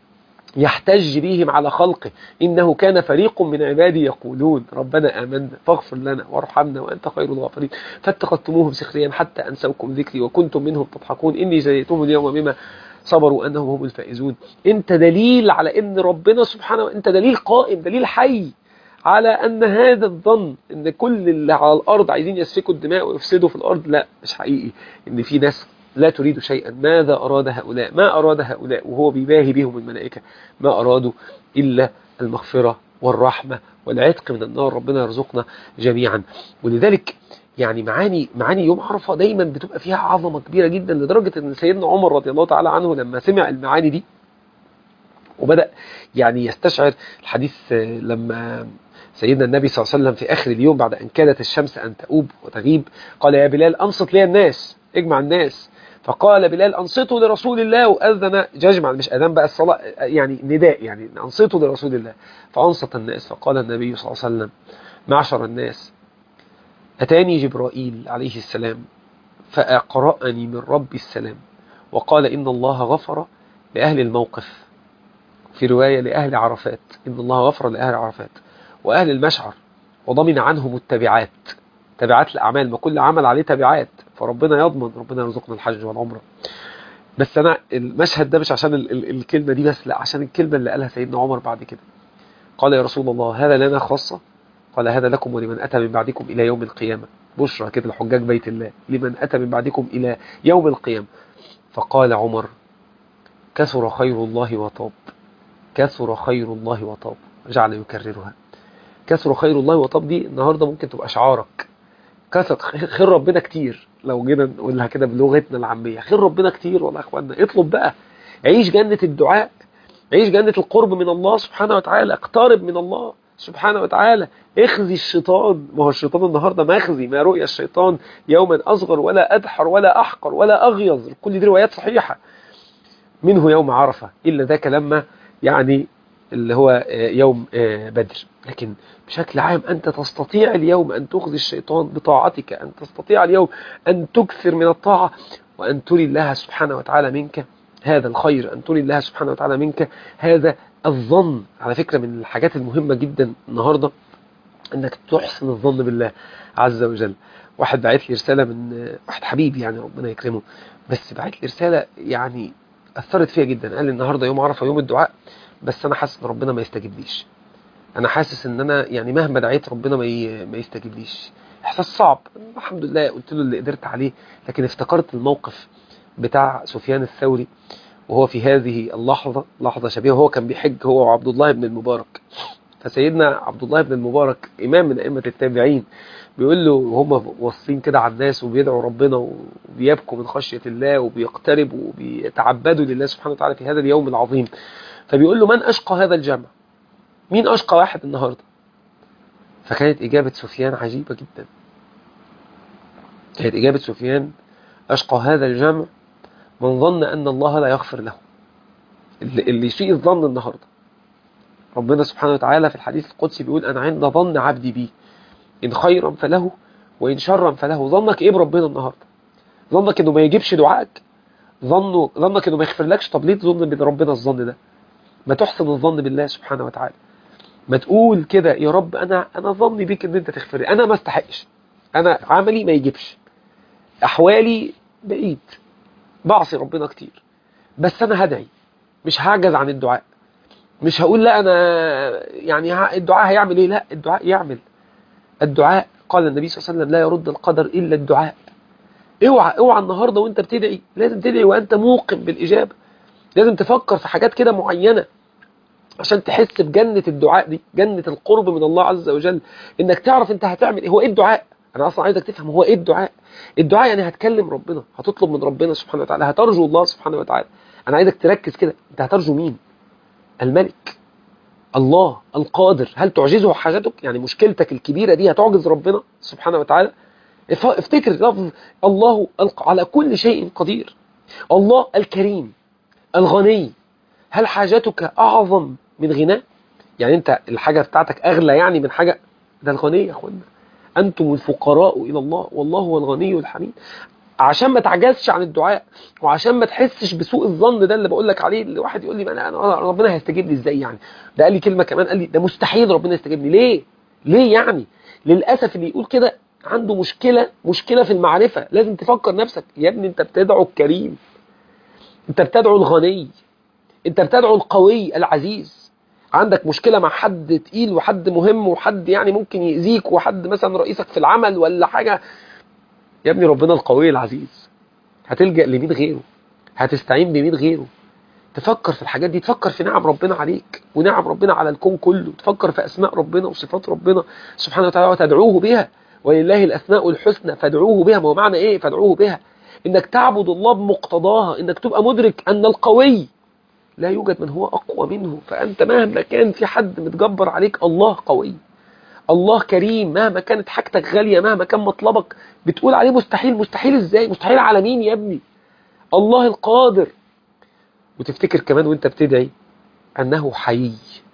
يحتج بهم على خلقه، إنه كان فريق من عبادي يقولون ربنا آمنا فاغفر لنا وارحمنا وأنت خير الغافرين فاتخذتموهم سخريا حتى أنسوكم ذكري وكنتم منهم تضحكون إني جزيتهم اليوم بما صبروا أنهم هم الفائزون. أنت دليل على أن ربنا سبحانه، أنت دليل قائم، دليل حي على أن هذا الظن أن كل اللي على الأرض عايزين يسفكوا الدماء ويفسدوا في الأرض لا، مش حقيقي. أن في ناس لا تريد شيئا. ماذا أراد هؤلاء؟ ما أراد هؤلاء وهو بيباهي بهم الملائكة؟ ما أرادوا إلا المغفرة والرحمة والعتق من النار. ربنا يرزقنا جميعا. ولذلك يعني معاني معاني يوم عرفة دايما بتبقى فيها عظمة كبيرة جدا، لدرجة أن سيدنا عمر رضي الله تعالى عنه لما سمع المعاني دي وبدأ يعني يستشعر الحديث لما سيدنا النبي صلى الله عليه وسلم في آخر اليوم بعد أن كادت الشمس أن تؤوب وتغيب قال يا بلال أنصت لي الناس، اجمع الناس. فقال بلال أنصتوا لرسول الله وأذن ججمع، مش أذان بقى الصلاة يعني نداء، يعني أنصتوا لرسول الله. فأنصت الناس فقال النبي صلى الله عليه وسلم معشر الناس أتاني جبرائيل عليه السلام فأقرأني من ربي السلام وقال إن الله غفر لأهل الموقف، في رواية لأهل عرفات إن الله غفر لأهل عرفات وأهل المشعر وضمن عنهم التبعات، تبعات الأعمال، ما كل عمل عليه تبعات، فربنا يضمن. ربنا يرزقنا الحج والعمرة. بس أنا المشهد ده مش عشان ال ال الكلمة دي بس، لا، عشان الكلمة اللي قالها سيدنا عمر بعد كده. قال يا رسول الله هذا لنا خاصة؟ قال هذا لكم ولمن أتى من بعدكم إلى يوم القيامة، بشرى كده لحجاج بيت الله لمن أتى من بعدكم إلى يوم القيامة. فقال عمر كثر خير الله وطاب، كثر خير الله وطاب، جعل يكررها. كثر خير الله وطاب دي النهاردة ممكن تبقى شعارك. كثر خير ربنا كتير، لو جينا نقولها كده بلغتنا العامية، خير ربنا كتير. والله يا اخوانا اطلب بقى، عيش جنة الدعاء، عيش جنة القرب من الله سبحانه وتعالى، اقترب من الله سبحانه وتعالى، اخزي الشيطان. ما هو الشيطان النهاردة مخزي، ما رؤيا الشيطان يوما أصغر ولا أدحر ولا أحقر ولا أغيظ، كل دي روايات صحيحة، منه يوم عرفة إلا ذاك لما يعني اللي هو يوم بدر. لكن بشكل عام أنت تستطيع اليوم أن تخزي الشيطان بطاعتك، أن تستطيع اليوم أن تكثر من الطاعة وأن تري الله سبحانه وتعالى منك هذا الخير، أن تري الله سبحانه وتعالى منك هذا الظن. على فكرة من الحاجات المهمة جدا النهاردة أنك تحسن الظن بالله عز وجل. واحد بعت لي رسالة من واحد حبيبي يعني ربنا يكرمه، بس بعت لي رسالة يعني أثرت فيها جدا. قال لي النهاردة يوم عرفة يوم الدعاء، بس أنا حاسس إن ربنا ما يستجيبليش، أنا حاسس إن أنا يعني مهما دعيت ربنا ما ما يستجيبليش. إحساس صعب. الحمد لله قلت له اللي قدرت عليه، لكن افتكرت الموقف بتاع سفيان الثوري وهو في هذه اللحظة، لحظة شبيهة، وهو كان بيحج هو وعبد الله بن المبارك. فسيدنا عبد الله بن المبارك إمام من أئمة التابعين بيقول له وهم واصين كده على الناس وبيدعوا ربنا وبيبكوا من خشية الله وبيقتربوا وبيتعبدوا لله سبحانه وتعالى في هذا اليوم العظيم، فبيقول له من أشقى هذا الجمع؟ مين أشقى واحد النهاردة؟ فكانت إجابة سفيان عجيبة جدا. كانت إجابة سفيان أشقى هذا الجمع من ظن أن الله لا يغفر له. اللي يسيء الظن النهاردة، ربنا سبحانه وتعالى في الحديث القدسي بيقول أنا عند ظن عبدي بي إن خيرا فله وإن شرا فله. ظنك إيه بربنا النهاردة؟ ظنك إنه ما يجيبش دعائك؟ ظنه ظنك إنه ما يغفر لكش؟ طب ليه تظن بربنا الظن ده؟ ما تحسن الظن بالله سبحانه وتعالى، ما تقول كده يا رب أنا أنا ظني بيك إن أنت تغفر لي، أنا ما استحقش، أنا عملي ما يجيبش، أحوالي بعيد، بعصي ربنا كتير، بس أنا هدعي، مش هعجز عن الدعاء، مش هقول لا أنا يعني الدعاء هيعمل إيه، لا الدعاء يعمل. الدعاء قال النبي صلى الله عليه وسلم لا يرد القدر إلا الدعاء. اوعى اوعى النهاردة وانت بتدعي لازم تدعي وانت موقن بالإجابة، لازم تفكر في حاجات كده معينة عشان تحس بجنة الدعاء دي، جنة القرب من الله عز وجل، انك تعرف انت هتعمل ايه. هو ايه الدعاء؟ انا اصلا عايزك تفهم هو ايه الدعاء. الدعاء يعني هتكلم ربنا، هتطلب من ربنا سبحانه وتعالى، هترجو الله سبحانه وتعالى. انا عايزك تركز كده، انت هترجو مين؟ الملك، الله القادر. هل تعجزه حاجتك؟ يعني مشكلتك الكبيرة دي هتعجز ربنا سبحانه وتعالى؟ افتكر لفظ الله على كل شيء قدير، الله الكريم الغني. هل حاجتك أعظم من غناه؟ يعني أنت الحاجة بتاعتك أغلى يعني من حاجة؟ ده الغني يا أخوانا، أنتم الفقراء إلى الله والله هو الغني الحميد. عشان ما تعجزش عن الدعاء، وعشان ما تحسش بسوء الظن ده اللي بقول لك عليه، اللي واحد يقول لي ما أنا أنا ربنا هيستجيب لي إزاي يعني؟ ده قال لي كلمة كمان، قال لي ده مستحيل ربنا يستجيب لي. ليه؟ ليه يعني؟ للأسف اللي يقول كده عنده مشكلة مشكلة في المعرفة. لازم تفكر نفسك يا ابني، أنت بتدعو الكريم، أنت بتدعو الغني، أنت بتدعو القوي العزيز. عندك مشكلة مع حد تقيل وحد مهم وحد يعني ممكن يأذيك وحد مثلا رئيسك في العمل ولا حاجة، يا ابني ربنا القوي العزيز، هتلجأ لمين غيره؟ هتستعين بمين غيره؟ تفكر في الحاجات دي، تفكر في نعم ربنا عليك ونعم ربنا على الكون كله، تفكر في أسماء ربنا وصفات ربنا سبحانه وتعالى وتدعوه بها. ولله الأسماء الحسنى فادعوه بها. ما هو معنى إيه فادعوه بها؟ إنك تعبد الله بمقتضاها، إنك تبقى مدرك أن القوي لا يوجد من هو أقوى منه. فأنت مهما كان في حد متجبر عليك، الله قوي، الله كريم. مهما كانت حاجتك غالية، مهما كان مطلبك بتقول عليه مستحيل. مستحيل إزاي؟ مستحيل على مين يا ابني؟ الله القادر. وتفتكر كمان وانت بتدعي أنه حيي.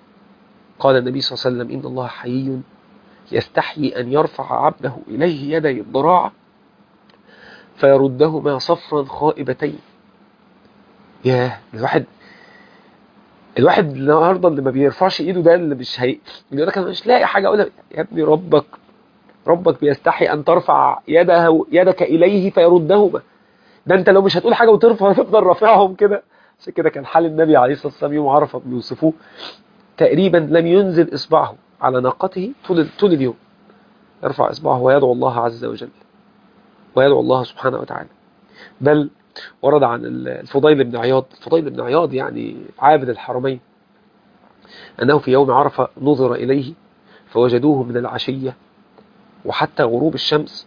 قال النبي صلى الله عليه وسلم إن الله حيي يستحيي أن يرفع عبده إليه يدي الضراعة فيردهما صفرا خائبتين. ياه، الواحد الواحد النهارده اللي ما بيرفعش ايده ده اللي مش هي اللي يقول لك انا مش لاقي حاجه اقولها. يا ابني ربك ربك بيستحي ان ترفع يده يدك اليه فيردهما. ده انت لو مش هتقول حاجه وترفع هتفضل رافعهم كده. عشان كده كان حال النبي عليه الصلاه والسلام يوم عرفه بيوصفوه تقريبا لم ينزل اصبعه على ناقته طول طول اليوم، يرفع اصبعه ويدعو الله عز وجل ويدعو الله سبحانه وتعالى. بل ورد عن الفضيل بن عياض، الفضيل بن عياض يعني عابد الحرمين، أنه في يوم عرفة نظر إليه فوجدوه من العشية وحتى غروب الشمس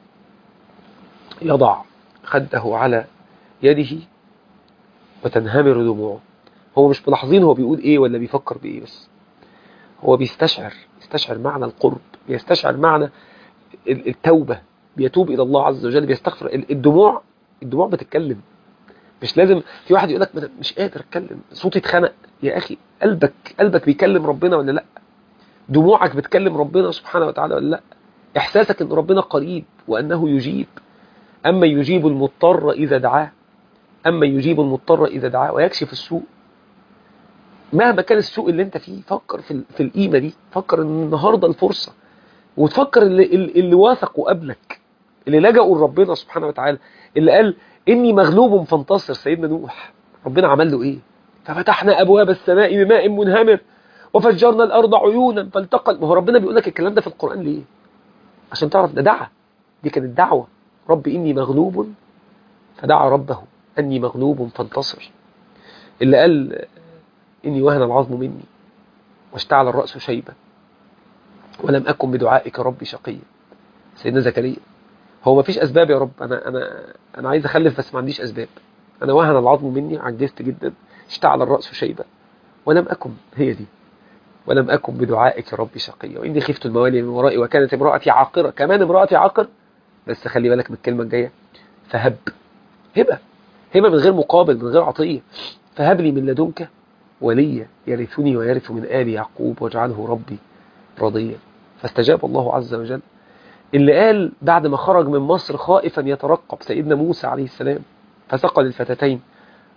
يضع خده على يده وتنهمر دموعه. هو مش ملاحظين هو بيقول إيه ولا بيفكر بإيه، بس هو بيستشعر يستشعر معنى القرب، بيستشعر معنى التوبة، بيتوب إلى الله عز وجل، بيستغفر. الدموع الدموع بتتكلم. مش لازم في واحد يقول لك مش قادر اتكلم، صوتي اتخنق. يا اخي قلبك قلبك بيكلم ربنا ولا لا؟ دموعك بتكلم ربنا سبحانه وتعالى ولا لا؟ احساسك ان ربنا قريب وانه يجيب. اما يجيب المضطر اذا دعاه، اما يجيب المضطر اذا دعاه ويكشف السوء. مهما كان السوء اللي انت فيه، فكر في في القيمه دي، فكر ان النهارده الفرصه، وتفكر اللي, اللي واثقوا قبلك، اللي لجأوا لربنا سبحانه وتعالى، اللي قال إني مغلوب فانتصر. سيدنا نوح ربنا عمل له إيه؟ ففتحنا أبواب السماء بماء منهمر وفجرنا الأرض عيونا فالتقى. ما هو ربنا بيقول لك الكلام ده في القرآن ليه؟ عشان تعرف ده دعا، دي كانت دعوة. رب إني مغلوب، فدعا ربه أني مغلوب فانتصر. اللي قال إني وهن العظم مني واشتعل الرأس شيبة ولم أكن بدعائك ربي شقيا. سيدنا زكريا هو ما فيش أسباب يا رب، أنا أنا أنا عايز أخلف بس ما عنديش أسباب. أنا وهن العظم مني، عجزت جدا، اشتعل الرأس شيبة ولم أكن، هي دي، ولم أكن بدعائك ربي شقيا وإني خفت الموالي من ورائي وكانت امرأتي عاقرة. كمان امرأتي عاقر، بس خلي بالك من الكلمة الجاية، فهب، هبة هبة من غير مقابل، من غير عطية. فهب لي من لدنك وليا يرثني ويرث من آل يعقوب واجعله ربي رضيا. فاستجاب الله عز وجل. اللي قال بعد ما خرج من مصر خائفا يترقب سيدنا موسى عليه السلام، فسقى للفتاتين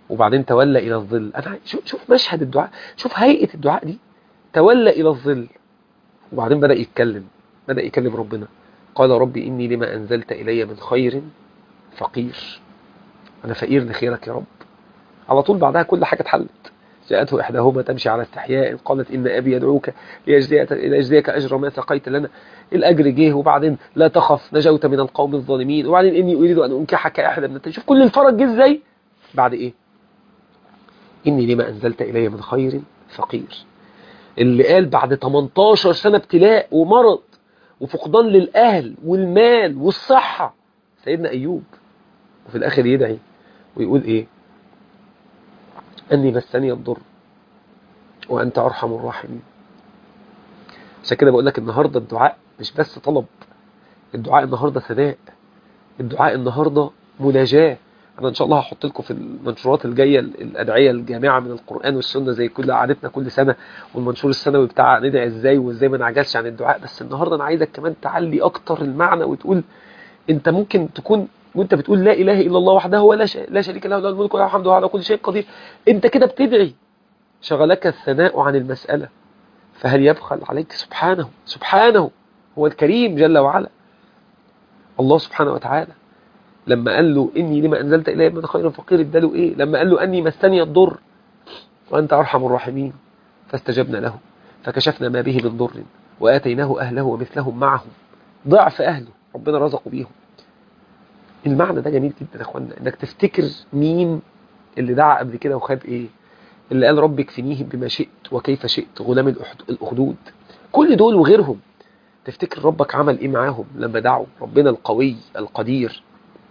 وبعدين تولى إلى الظل. أنا شوف, شوف مشهد الدعاء، شوف هيئة الدعاء دي، تولى إلى الظل وبعدين بدأ يتكلم، بدأ يكلم ربنا. قال ربي إني لما أنزلت إلي من خير فقير، أنا فقير لخيرك يا رب. على طول بعدها كل حاجة اتحلت. جاءته إحداهما تمشي على استحياء قالت إن أبي يدعوك ليجزيك أجر ما سقيت لنا. الأجر جه، وبعدين لا تخف نجوت من القوم الظالمين، وبعدين إني أريد أن أنكحك أحد من. شوف كل الفرج جه إزاي بعد إيه؟ إني لما أنزلت إلي من خير فقير. اللي قال بعد تمنتاشر سنة ابتلاء ومرض وفقدان للأهل والمال والصحة سيدنا أيوب، وفي الآخر يدعي ويقول إيه؟ أني مسني الضر وأنت أرحم الراحمين. عشان كده بقول لك النهاردة الدعاء مش بس طلب، الدعاء النهاردة ثناء، الدعاء النهاردة مناجاة. أنا إن شاء الله هحط لكم في المنشورات الجاية الأدعية الجامعة من القرآن والسنة زي كل عادتنا كل سنة، والمنشور السنوي بتاع ندعي إزاي وإزاي ما نعجزش عن الدعاء. بس النهاردة أنا عايزك كمان تعلي أكتر المعنى وتقول أنت ممكن تكون وأنت بتقول لا إله إلا الله وحده ولا لا شريك له له الملك وله الحمد وهو على كل شيء قدير، أنت كده بتدعي. شغلك الثناء عن المسألة، فهل يبخل عليك؟ سبحانه سبحانه هو الكريم جل وعلا. الله سبحانه وتعالى لما قال له إني لما أنزلت إلي من خير فقير اداله إيه؟ لما قال له أني مسني الضر وأنت أرحم الراحمين فاستجبنا له فكشفنا ما به من ضر وآتيناه أهله ومثلهم معهم، ضعف أهله ربنا رزقه بيهم. المعنى ده جميل جدا يا أخوانا، إنك تفتكر مين اللي دعا قبل كده وخد إيه. اللي قال رب اكفنيهم بما شئت وكيف شئت غلام الأخدود، كل دول وغيرهم تفتكر ربك عمل إيه معاهم لما دعوا ربنا القوي القدير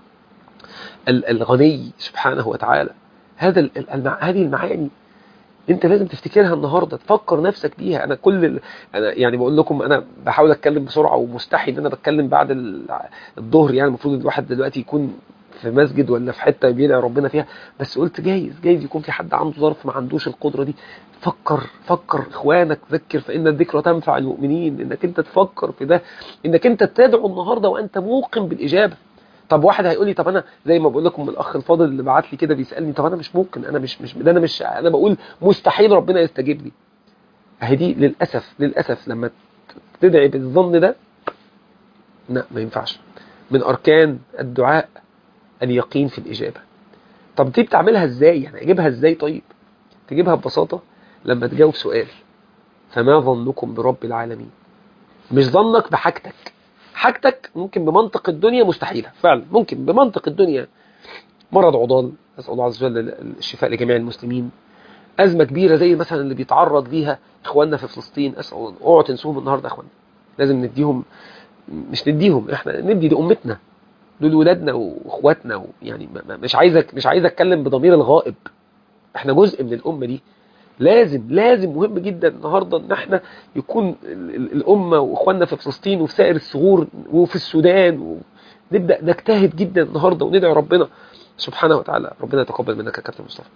الغني سبحانه وتعالى. هذا المع... هذه المعاني انت لازم تفتكرها النهارده، تفكر نفسك بيها. انا كل ال... انا يعني بقول لكم انا بحاول اتكلم بسرعه ومستحي ان انا بتكلم بعد الظهر، يعني المفروض الواحد دلوقتي يكون في مسجد ولا في حته بيدعي ربنا فيها، بس قلت جايز جايز يكون في حد عنده ظرف ما عندوش القدره دي. فكر فكر اخوانك، ذكر فان الذكرى تنفع المؤمنين، انك انت تفكر في ده، انك انت تدعو النهارده وانت موقن بالاجابه. طب واحد هيقول لي طب انا زي ما بقول لكم الاخ الفاضل اللي بعت لي كده بيسالني طب انا مش ممكن، انا مش مش ده انا مش انا بقول مستحيل ربنا يستجيب لي. اهي دي للاسف للاسف لما تدعي بالظن ده لا ما ينفعش. من اركان الدعاء اليقين في الاجابه. طب دي بتعملها ازاي؟ يعني اجيبها ازاي؟ طيب تجيبها ببساطه لما تجاوب سؤال فما ظنكم برب العالمين. مش ظنك بحاجتك، حاجتك ممكن بمنطق الدنيا مستحيلة فعلا، ممكن بمنطق الدنيا مرض عضال، أسأل الله عز وجل الشفاء لجميع المسلمين، أزمة كبيرة زي مثلا اللي بيتعرض ليها إخواننا في فلسطين، أسأل الله اوعوا تنسوهم النهاردة إخواننا، لازم نديهم، مش نديهم إحنا ندي لأمتنا، دول ولادنا وإخواتنا، يعني مش عايزك مش عايز أتكلم بضمير الغائب، إحنا جزء من الأمة دي. لازم لازم مهم جدا النهاردة ان احنا يكون الامة واخواننا في فلسطين وفي سائر الثغور وفي السودان، ونبدأ نجتهد جدا النهاردة وندعي ربنا سبحانه وتعالى. ربنا يتقبل منك يا كابتن مصطفى.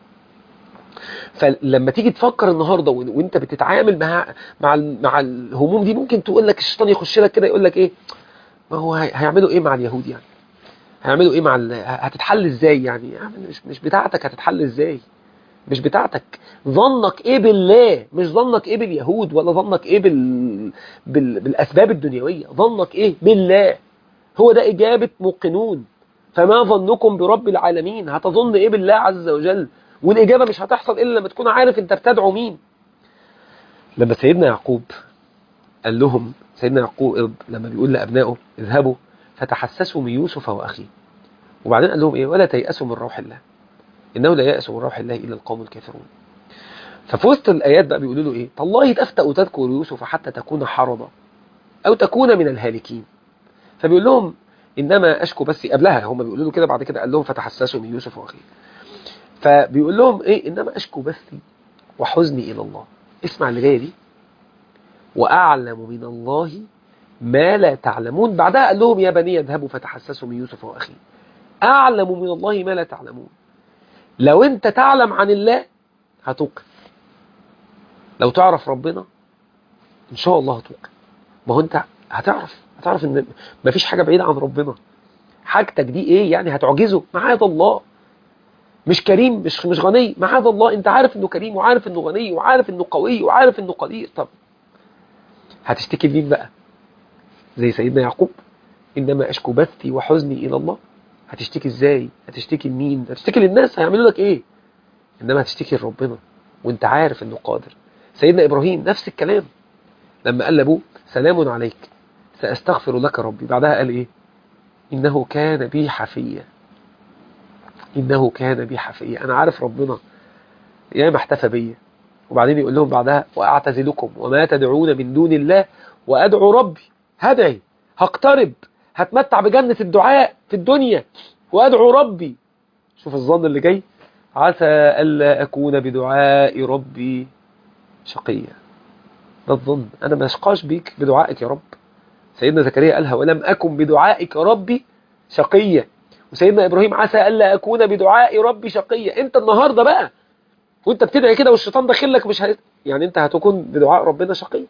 فلما تيجي تفكر النهاردة وانت بتتعامل مع مع مع الهموم دي، ممكن تقول لك الشيطان يخش لك كده يقول لك ايه، ما هو هيعملوا ايه مع اليهود؟ يعني هيعملوا ايه مع ال... هتتحل ازاي؟ يعني مش مش بتاعتك، هتتحل ازاي؟ مش بتاعتك. ظنك ايه بالله؟ مش ظنك ايه باليهود ولا ظنك ايه بال... بال... بالاسباب الدنيويه، ظنك ايه بالله. هو ده اجابه موقنون. فما ظنكم برب العالمين، هتظن ايه بالله عز وجل؟ والاجابه مش هتحصل الا لما تكون عارف انت بتدعو مين. لما سيدنا يعقوب قال لهم، سيدنا يعقوب لما بيقول لابنائه اذهبوا فتحسسوا من يوسف واخيه، وبعدين قال لهم ايه؟ ولا تيأسوا من روح الله إنه لا يأس من روح الله إلا القوم الكافرون. ففي وسط الآيات بقى بيقولوا له إيه؟ تالله تفتأ تذكر يوسف حتى تكون حرضا أو تكون من الهالكين. فبيقول لهم إنما أشكو بس، قبلها هم بيقولوا له كده، بعد كده قال لهم فتحسسوا من يوسف وأخيه. فبيقول لهم إيه؟ إنما أشكو بثي وحزني إلى الله. اسمع اللي جاية دي، وأعلم من الله ما لا تعلمون. بعدها قال لهم يا بني اذهبوا فتحسسوا من يوسف وأخيه. أعلم من الله ما لا تعلمون. لو انت تعلم عن الله هتوقن، لو تعرف ربنا ان شاء الله هتوقن. ما هو انت هتعرف هتعرف ان مفيش حاجة بعيدة عن ربنا. حاجتك دي ايه يعني؟ هتعجزه معاذ الله. مش كريم، مش مش غني، معاذ الله، انت عارف انه كريم وعارف انه غني وعارف انه قوي وعارف انه قدير. طب هتشتكي لمين بقى؟ زي سيدنا يعقوب، انما اشكو بثي وحزني الى الله. هتشتكي ازاي؟ هتشتكي لمين؟ هتشتكي للناس هيعملوا لك ايه؟ انما هتشتكي لربنا وانت عارف انه قادر. سيدنا ابراهيم نفس الكلام، لما قال لابوه سلام عليك ساستغفر لك ربي، بعدها قال ايه؟ انه كان بي حفيا. انه كان بي حفيا، انا عارف ربنا يا ما احتفى بيا. وبعدين يقول لهم بعدها واعتزلكم وما تدعون من دون الله وادعو ربي، هدعي، هقترب، هتمتع بجنة الدعاء في الدنيا وادعو ربي. شوف الظن اللي جاي، عسى ألا أكون بدعاء ربي شقيا. ده الظن، أنا ما أشقاش بيك بدعائك يا رب. سيدنا زكريا قالها ولم أكن بدعائك ربي شقيا. وسيدنا إبراهيم عسى ألا أكون بدعاء ربي شقيا. أنت النهاردة بقى وأنت بتدعي كده والشيطان داخل لك، مش هت... يعني أنت هتكون بدعاء ربنا شقيا؟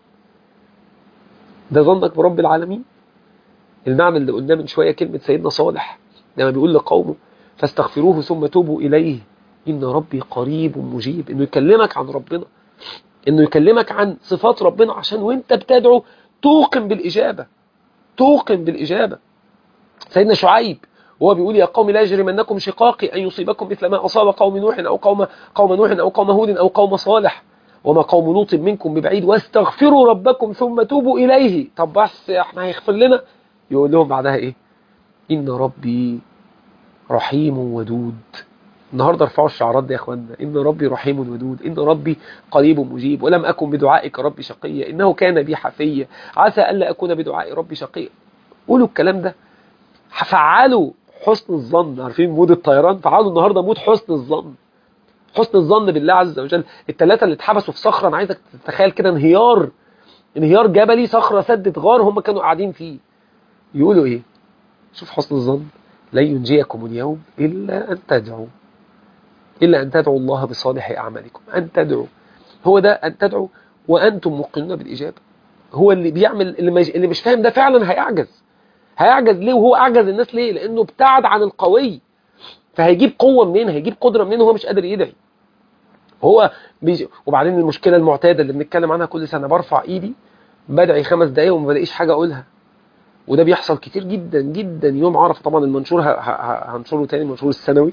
ده ظنك برب العالمين. المعنى اللي قلناه من شوية كلمة سيدنا صالح لما بيقول لقومه فاستغفروه ثم توبوا إليه إن ربي قريب مجيب. إنه يكلمك عن ربنا، إنه يكلمك عن صفات ربنا عشان وإنت بتدعو توقن بالإجابة، توقن بالإجابة. سيدنا شعيب وهو بيقول يا قوم لا يجرمنكم شقاقي أن يصيبكم مثل ما أصاب قوم نوح أو قوم قوم نوح أو قوم هود أو قوم صالح وما قوم لوط منكم ببعيد واستغفروا ربكم ثم توبوا إليه. طب بس احنا هيغفر لنا؟ يقول لهم بعدها إيه؟ إن ربي رحيم ودود. النهاردة ارفعوا الشعارات دي يا اخوانا، إن ربي رحيم ودود، إن ربي قريب مجيب، ولم أكن بدعائك ربي شقيا، إنه كان بي حفيا، عسى ألا أكون بدعاء ربي شقيا. قولوا الكلام ده، فعلوا حسن الظن. عارفين مود الطيران؟ فعلوا النهاردة مود حسن الظن، حسن الظن بالله عز وجل. الثلاثة اللي اتحبسوا في صخرة، أنا عايزك تتخيل كده انهيار انهيار جبلي، صخرة سدت غار هم كانوا قاعدين فيه. يقولوا إيه؟ شوف حسن الظن، لن ينجيكم اليوم إلا أن تدعوا، إلا أن تدعوا الله بصالح أعمالكم. أن تدعوا، هو ده أن تدعوا وأنتم موقنون بالإجابة. هو اللي بيعمل، اللي, مج... اللي مش فاهم ده فعلا هيعجز. هيعجز ليه؟ وهو أعجز الناس ليه؟ لأنه ابتعد عن القوي. فهيجيب قوة منين؟ هيجيب قدرة منين وهو مش قادر يدعي؟ هو بيجي. وبعدين المشكلة المعتادة اللي بنتكلم عنها كل سنة، برفع إيدي بدعي خمس دقايق وما بلاقيش حاجة أقولها. وده بيحصل كتير جدا جدا يوم عرفة. طبعا المنشور ه... ه... هنشره تاني، المنشور السنوي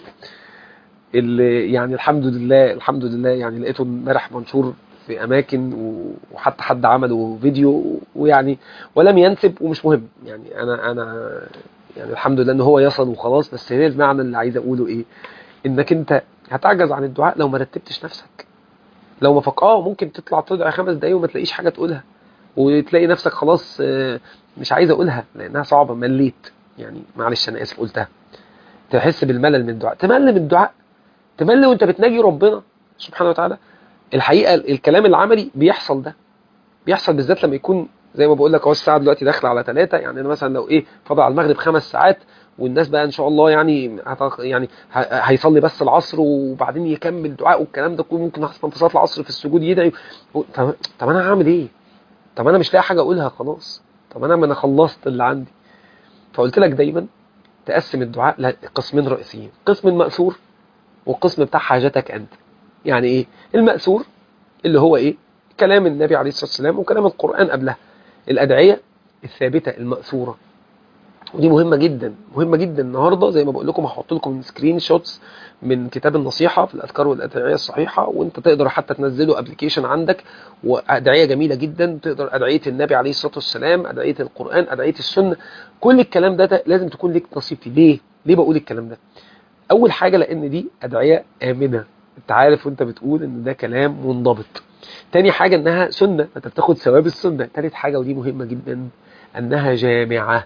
اللي يعني الحمد لله الحمد لله يعني لقيته امبارح منشور في اماكن، وحتى حد عمله فيديو ويعني ولم ينسب، ومش مهم يعني. انا انا يعني الحمد لله ان هو يصل وخلاص. بس هي المعنى اللي عايز اقوله ايه؟ انك انت هتعجز عن الدعاء لو ما رتبتش نفسك. لو ما فك اه ممكن تطلع تدعي خمس دقايق وما تلاقيش حاجه تقولها، وتلاقي نفسك خلاص مش عايز اقولها لانها صعبه، مليت يعني، معلش انا اسف قلتها. تحس بالملل من الدعاء، تمل من الدعاء، تملي وانت بتناجي ربنا سبحانه وتعالى. الحقيقة الكلام العملي بيحصل ده، بيحصل بالذات لما يكون زي ما بقول لك اهو الساعة دلوقتي داخله على ثلاثة. يعني انا مثلا لو ايه فاضل على المغرب خمس ساعات، والناس بقى ان شاء الله يعني يعني هيصلي بس العصر وبعدين يكمل دعاء والكلام ده كله، ممكن اصلا في صلاة العصر في السجود يدعي. طب, طب انا هعمل ايه؟ طب انا مش لاقي حاجة اقولها خلاص. طب انا ما انا خلصت اللي عندي. فقلت لك دايما تقسم الدعاء لقسمين رئيسيين، قسم مأثور والقسم بتاع حاجتك أنت. يعني إيه؟ المأثور اللي هو إيه؟ كلام النبي عليه الصلاة والسلام وكلام القرآن قبلها، الأدعية الثابتة المأثورة. ودي مهمة جدا، مهمة جدا. النهاردة زي ما بقول لكم هحط لكم سكرين شوتس من كتاب النصيحة في الأذكار والأدعية الصحيحة، وانت تقدر حتى تنزله ابلكيشن عندك، وأدعية جميلة جدا. تقدر أدعية النبي عليه الصلاة والسلام، أدعية القرآن، أدعية السنة، كل الكلام ده, ده لازم تكون لك نصيب فيه. ليه؟ ليه بقول الكلام ده؟ أول حاجة لأن دي أدعية آمنة، أنت عارف وأنت بتقول إن ده كلام منضبط. تاني حاجة إنها سنة، أنت بتاخد ثواب السنة. تالت حاجة ودي مهمة جدا، أنها جامعة.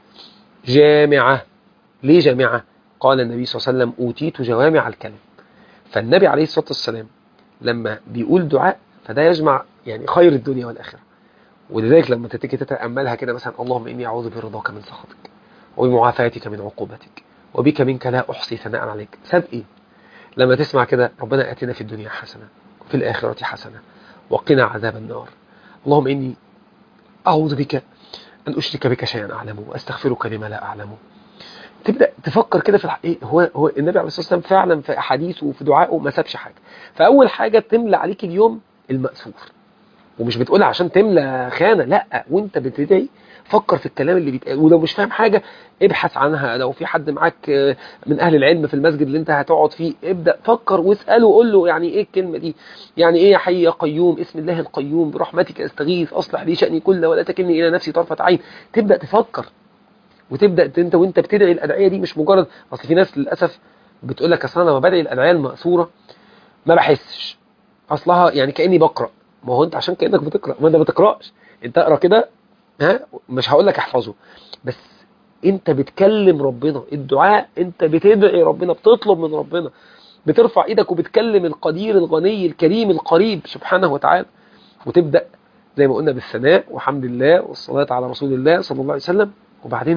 جامعة. ليه جامعة؟ قال النبي صلى الله عليه وسلم أوتيت جوامع الكلم. فالنبي عليه الصلاة والسلام لما بيقول دعاء فده يجمع يعني خير الدنيا والآخرة. ولذلك لما تتكي تتأملها كده مثلا، اللهم إني أعوذ برضاك من سخطك وبمعافاتك من عقوبتك وبك منك لا أحصي ثناء عليك. ساب إيه؟ لما تسمع كده ربنا آتنا في الدنيا حسنة وفي الآخرة حسنة وقنا عذاب النار. اللهم إني أعوذ بك أن أشرك بك شيئا أعلمه وأستغفرك لما لا أعلمه. تبدا تفكر كده في ايه هو هو النبي عليه الصلاه والسلام فعلا في احاديثه وفي دعائه ما سابش حاجه. فاول حاجه تملى عليك اليوم المأثور، ومش بتقولها عشان تملى خانه، لا، وانت بتدعي فكر في الكلام اللي بيتقال، ولو مش فاهم حاجه ابحث عنها. لو في حد معاك من اهل العلم في المسجد اللي انت هتقعد فيه، ابدا فكر واساله وقول له يعني ايه الكلمه دي، يعني ايه يا حي يا قيوم، اسم الله القيوم برحمتك استغيث اصلح لي شأني كله ولا تكلني الى نفسي طرفه عين. تبدا تفكر وتبدا انت وانت بتدعي الادعيه دي، مش مجرد اصل في ناس للاسف بتقول لك اصل انا لما بدعي الادعيه المأثوره ما بحسش اصلها يعني كاني بقرا. ما هو انت عشان كانك بتقرا، ما انت ما بتقراش، انت اقرا كده، ها، مش هقول لك احفظه، بس انت بتكلم ربنا. الدعاء انت بتدعي ربنا، بتطلب من ربنا، بترفع ايدك وبتكلم القدير الغني الكريم القريب سبحانه وتعالى. وتبدا زي ما قلنا بالثناء وحمد الله والصلاه على رسول الله صلى الله عليه وسلم، وبعدين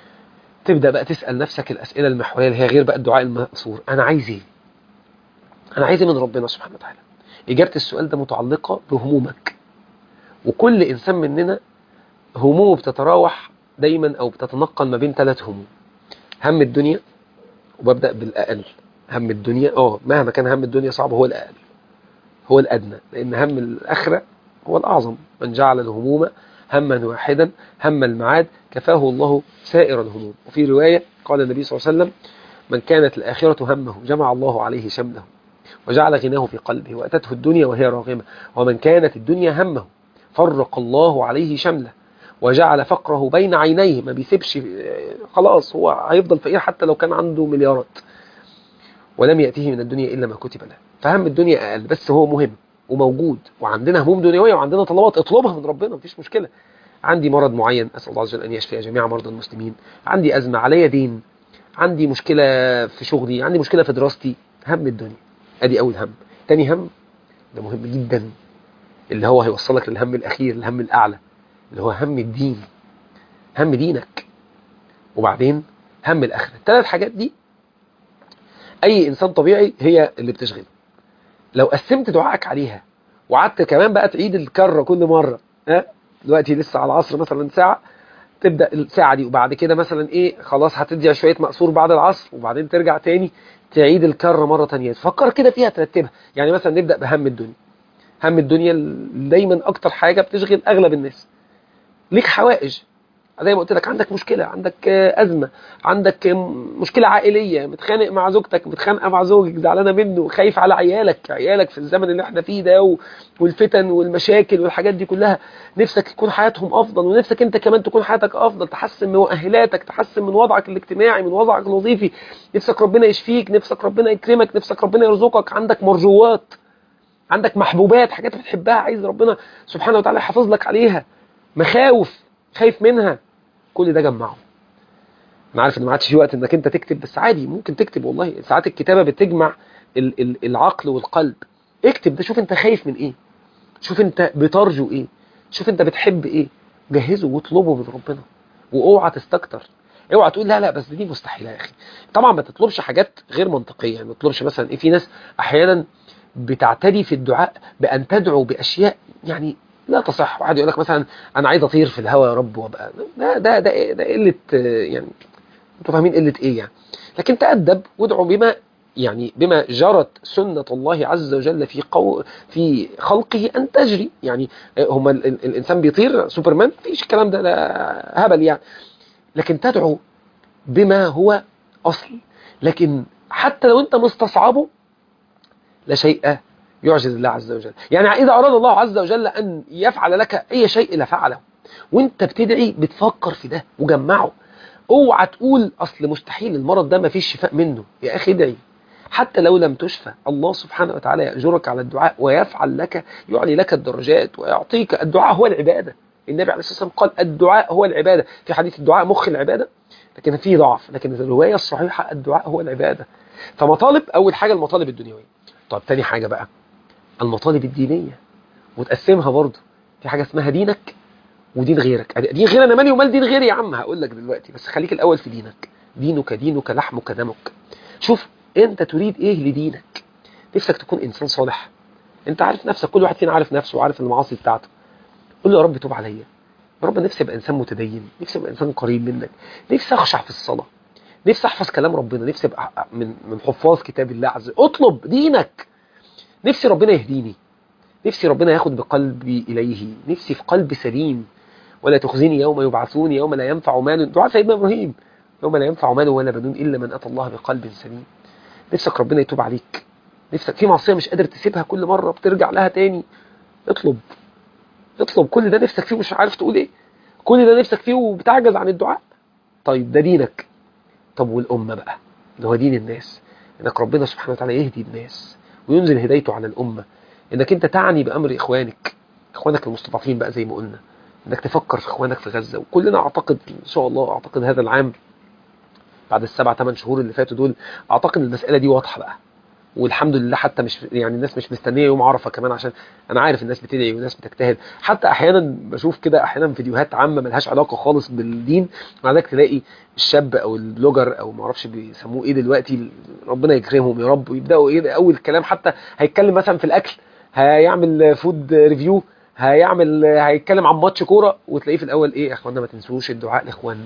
تبدا بقى تسال نفسك الاسئله المحوريه اللي هي غير بقى الدعاء المأثور. انا عايز ايه؟ انا عايز ايه من ربنا سبحانه وتعالى؟ اجابه السؤال ده متعلقه بهمومك. وكل انسان مننا همومه بتتراوح دايما او بتتنقل ما بين ثلاث هموم: هم الدنيا، وببدا بالاقل، هم الدنيا اه مهما كان هم الدنيا صعب هو الاقل، هو الادنى، لان هم الاخره هو الاعظم. من جعل الهموم هما واحدا هم المعاد كفاه الله سائر الهموم. وفي روايه قال النبي صلى الله عليه وسلم: من كانت الاخره همه جمع الله عليه شمله وجعل غناه في قلبه واتته الدنيا وهي راغمه، ومن كانت الدنيا همه فرق الله عليه شمله وجعل فقره بين عينيه. ما بيسيبش، خلاص هو هيفضل فقير حتى لو كان عنده مليارات، ولم يأتيه من الدنيا إلا ما كتب له. فهم الدنيا أقل، بس هو مهم وموجود، وعندنا هموم دنيوية وعندنا طلبات اطلبها من ربنا، مفيش مشكلة. عندي مرض معين أسأل الله عز وجل أن يشفي جميع مرضى المسلمين، عندي أزمة، عليا دين، عندي مشكلة في شغلي، عندي مشكلة في دراستي، هم الدنيا. أدي أول هم. تاني هم ده مهم جدا، اللي هو هيوصلك للهم الأخير، الهم الأعلى، اللي هو هم الدين، هم دينك. وبعدين هم الآخرة. الثلاث حاجات دي أي إنسان طبيعي هي اللي بتشغله. لو قسمت دعائك عليها وقعدت كمان بقى تعيد الكرة كل مرة، ها، دلوقتي لسه على العصر مثلا ساعة، تبدأ الساعة دي وبعد كده مثلا إيه خلاص هتدي شوية مقصور بعد العصر، وبعدين ترجع تاني تعيد الكرة مرة تانية. تفكر كده فيها ترتبها. يعني مثلا نبدأ بهم الدنيا. هم الدنيا دايما أكتر حاجة بتشغل أغلب الناس. ليك حوائج، زي ما قلت لك، عندك مشكلة، عندك أزمة، عندك مشكلة عائلية، متخانق مع زوجتك، متخانقة مع زوجك، زعلانة منه، خايف على عيالك عيالك في الزمن اللي احنا فيه ده، والفتن والمشاكل والحاجات دي كلها، نفسك يكون حياتهم أفضل، ونفسك انت كمان تكون حياتك أفضل، تحسن من مؤهلاتك، تحسن من وضعك الاجتماعي، من وضعك الوظيفي، نفسك ربنا يشفيك، نفسك ربنا يكرمك، نفسك ربنا يرزقك، عندك مرجوات، عندك محبوبات، حاجات بتحبها عايز ربنا سبحانه وتعالى يحافظ لك عليها، مخاوف خايف منها، كل ده جمعه. انا عارف ان ما عادش في وقت انك انت تكتب، بس عادي ممكن تكتب، والله ساعات الكتابه بتجمع ال- ال- العقل والقلب. اكتب ده، شوف انت خايف من ايه، شوف انت بترجو ايه، شوف انت بتحب ايه، جهزه واطلبه من ربنا، واوعى تستكتر. اوعى تقول لا لا بس دي مستحيله يا اخي. طبعا ما تطلبش حاجات غير منطقيه، يعني ما تطلبش مثلا ايه، في ناس احيانا بتعتدي في الدعاء بان تدعو باشياء يعني لا تصح. واحد يقول لك مثلا انا عايز اطير في الهواء يا رب وابقى، ده ده ده, ده قله، يعني انتوا فاهمين قله ايه يعني. لكن تأدب وادعو بما يعني بما جرت سنة الله عز وجل في قو في خلقه أن تجري. يعني هما ال ال الإنسان بيطير سوبرمان، فيش الكلام ده، لا هبل يعني. لكن تدعو بما هو أصل. لكن حتى لو أنت مستصعبه لا شيء يعجز الله عز وجل. يعني إذا أراد الله عز وجل أن يفعل لك أي شيء لفعله، وانت بتدعي بتفكر في ده وجمعه. اوعى تقول اصل مستحيل المرض ده ما فيش شفاء منه. يا اخي ادعي، حتى لو لم تشفى الله سبحانه وتعالى يأجرك على الدعاء ويفعل لك، يعلي لك الدرجات ويعطيك. الدعاء هو العبادة. النبي عليه الصلاة والسلام قال الدعاء هو العبادة. في حديث الدعاء مخ العبادة، لكن فيه ضعف، لكن الرواية الصحيحة الدعاء هو العبادة. فمطالب، أول حاجة المطالب الدنيوية. طب تاني حاجة بقى المطالب الدينية، وتقسمها برضه. في حاجة اسمها دينك ودين غيرك. دين غير، انا مالي ومال دين غيري يا عم، هقول لك دلوقتي، بس خليك الاول في دينك. دينك دينك لحمك دمك. شوف انت تريد ايه لدينك. نفسك تكون انسان صالح، انت عارف نفسك، كل واحد فينا عارف نفسه وعارف المعاصي بتاعته. قول له يا رب توب عليا، يا رب نفسي ابقى انسان متدين، نفسي ابقى انسان قريب منك، نفسي اخشع في الصلاه، نفسي احفظ كلام ربنا، نفسي ابقى من من حفاظ كتاب الله عز وجل. اطلب دينك. نفسي ربنا يهديني، نفسي ربنا ياخد بقلبي اليه، نفسي في قلب سليم. ولا تخزيني يوم يبعثون يوم لا ينفع مال، دعاء سيدنا ابراهيم، يوم لا ينفع مال ولا بنون الا من اتى الله بقلب سليم. نفسك ربنا يتوب عليك، نفسك في معصيه مش قادر تسيبها، كل مره بترجع لها تاني. اطلب، اطلب. كل ده نفسك فيه ومش عارف تقول ايه، كل ده نفسك فيه وبتعجز عن الدعاء. طيب ده دينك. طب والامه بقى، اللي هو دين الناس، انك ربنا سبحانه وتعالى يهدي الناس وينزل هدايته على الامه، انك انت تعني بامر اخوانك، اخوانك المستضعفين بقى زي ما قلنا، انك تفكر في اخوانك في غزه. وكلنا اعتقد ان شاء الله، اعتقد هذا العام بعد السبع ثمان شهور اللي فاتوا دول، اعتقد المساله دي واضحه بقى. والحمد لله، حتى مش يعني الناس مش مستنيه يوم عرفه كمان، عشان انا عارف الناس بتدعي والناس بتجتهد. حتى احيانا بشوف كده احيانا فيديوهات عامه ملهاش علاقه خالص بالدين، مع ذلك تلاقي الشاب او البلوجر او ما اعرفش بيسموه ايه دلوقتي، ربنا يكرمهم يا رب، ويبداوا ايه اول كلام، حتى هيتكلم مثلا في الاكل، هيعمل فود ريفيو، هيعمل هيتكلم عن ماتش كوره، وتلاقيه في الاول ايه يا اخوانا ما تنسوش الدعاء لاخواننا،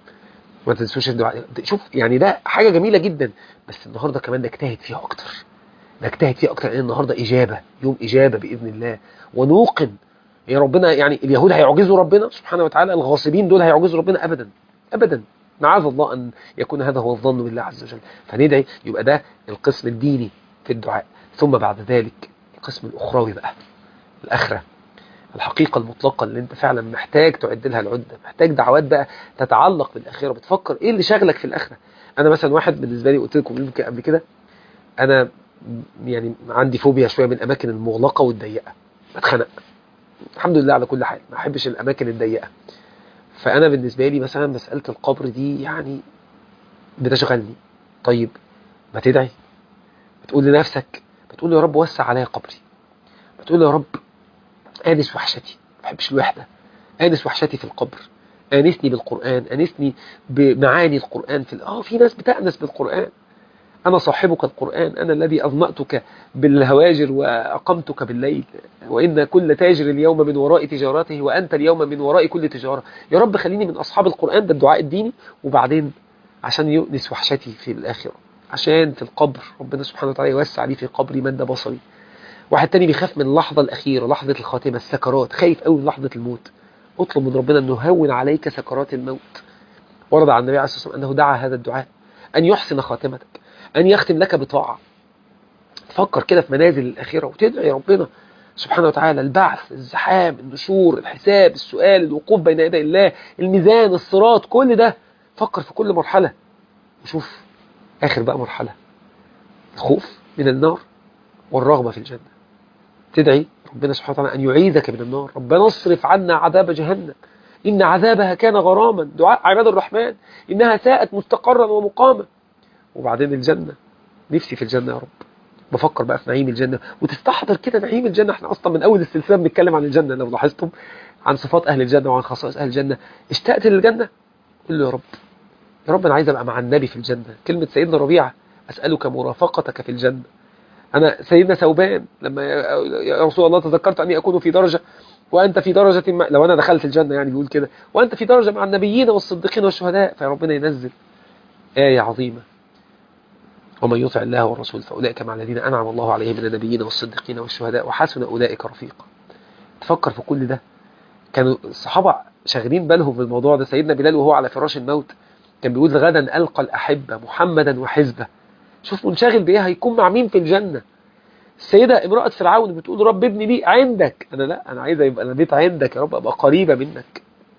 ما تنسوش الدعاء. شوف يعني ده حاجه جميله جدا، بس النهارده كمان نجتهد فيها اكتر، نجتهد فيها اكتر، لان النهارده اجابه، يوم اجابه باذن الله. ونوقن يا ربنا، يعني اليهود هيعجزوا ربنا سبحانه وتعالى، الغاصبين دول هيعجزوا ربنا ابدا ابدا. معاذ الله ان يكون هذا هو الظن بالله عز وجل. فندعي، يبقى ده القسم الديني في الدعاء. ثم بعد ذلك القسم الاخروي بقى، الاخره، الحقيقه المطلقه اللي انت فعلا محتاج تعد لها العده، محتاج دعوات بقى تتعلق بالاخره، بتفكر ايه اللي شاغلك في الاخره. انا مثلا واحد بالنسبه لي، قلت لكم يمكن قبل كده، انا يعني عندي فوبيا شويه من الاماكن المغلقه والضيقه، بتخنق. الحمد لله على كل حال، ما احبش الاماكن الضيقه. فانا بالنسبه لي مثلا مساله القبر دي يعني بتشغلني. طيب ما تدعي، بتقول لنفسك، بتقول يا رب وسع عليا قبري، بتقول يا رب انس وحشتي، ما بحبش الوحده، انس وحشتي في القبر، انسني بالقران، انسني بمعاني القران. في اه في ناس بتأنس بالقران. أنا صاحبك القرآن، أنا الذي أظمأتك بالهواجر وأقمتك بالليل، وإن كل تاجر اليوم من وراء تجارته، وأنت اليوم من وراء كل تجارة. يا رب خليني من أصحاب القرآن، ده الدعاء الديني. وبعدين عشان يؤنس وحشتي في الآخرة، عشان في القبر ربنا سبحانه وتعالى يوسع لي في قبري مد بصري. واحد تاني بيخاف من اللحظة الأخيرة، لحظة الخاتمة، السكرات، خايف قوي من لحظة الموت. اطلب من ربنا أنه يهون عليك سكرات الموت. ورد عن النبي عليه الصلاة والسلام أنه دعا هذا الدعاء، أن يحسن خاتمتك، أن يختم لك بطاعة. تفكر كده في منازل الآخرة وتدعي ربنا سبحانه وتعالى، البعث، الزحام، النشور، الحساب، السؤال، الوقوف بين يدي الله، الميزان، الصراط، كل ده. فكر في كل مرحلة وشوف آخر بقى مرحلة، الخوف من النار والرغبة في الجنة. تدعي ربنا سبحانه وتعالى أن يعيذك من النار، ربنا اصرف عنا عذاب جهنم إن عذابها كان غراما. دعاء عباد الرحمن، إنها ساءت مستقرا ومقاما. وبعدين الجنة، نفسي في الجنة يا رب. بفكر بقى في نعيم الجنة، وتستحضر كده نعيم الجنة. احنا اصلا من اول السلسلة بنتكلم عن الجنة، لو لاحظتم، عن صفات اهل الجنة وعن خصائص اهل الجنة. اشتقت للجنة، قل له يا رب، يا رب انا عايز ابقى مع النبي في الجنة. كلمة سيدنا ربيعة، اسألك مرافقتك في الجنة. انا سيدنا ثوبان لما يا رسول الله تذكرت اني اكون في درجة وانت في درجة ما، لو انا دخلت الجنة يعني بيقول كده، وانت في درجة مع النبيين والصديقين والشهداء. فربنا ينزل آية عظيمة، ومن يطع الله والرسول فأولئك مع الذين أنعم الله عليهم من النبيين والصديقين والشهداء وحسن أولئك رفيقا. تفكر في كل ده. كانوا الصحابة شاغلين بالهم بالموضوع ده. سيدنا بلال وهو على فراش الموت كان بيقول غدا ألقى الأحبة محمدا وحزبه. شوف منشغل بإيه، هيكون مع مين في الجنة. السيدة امرأة فرعون بتقول رب ابني لي عندك، أنا لا، أنا عايزة يبقى أنا بيت عندك يا رب، أبقى قريبة منك،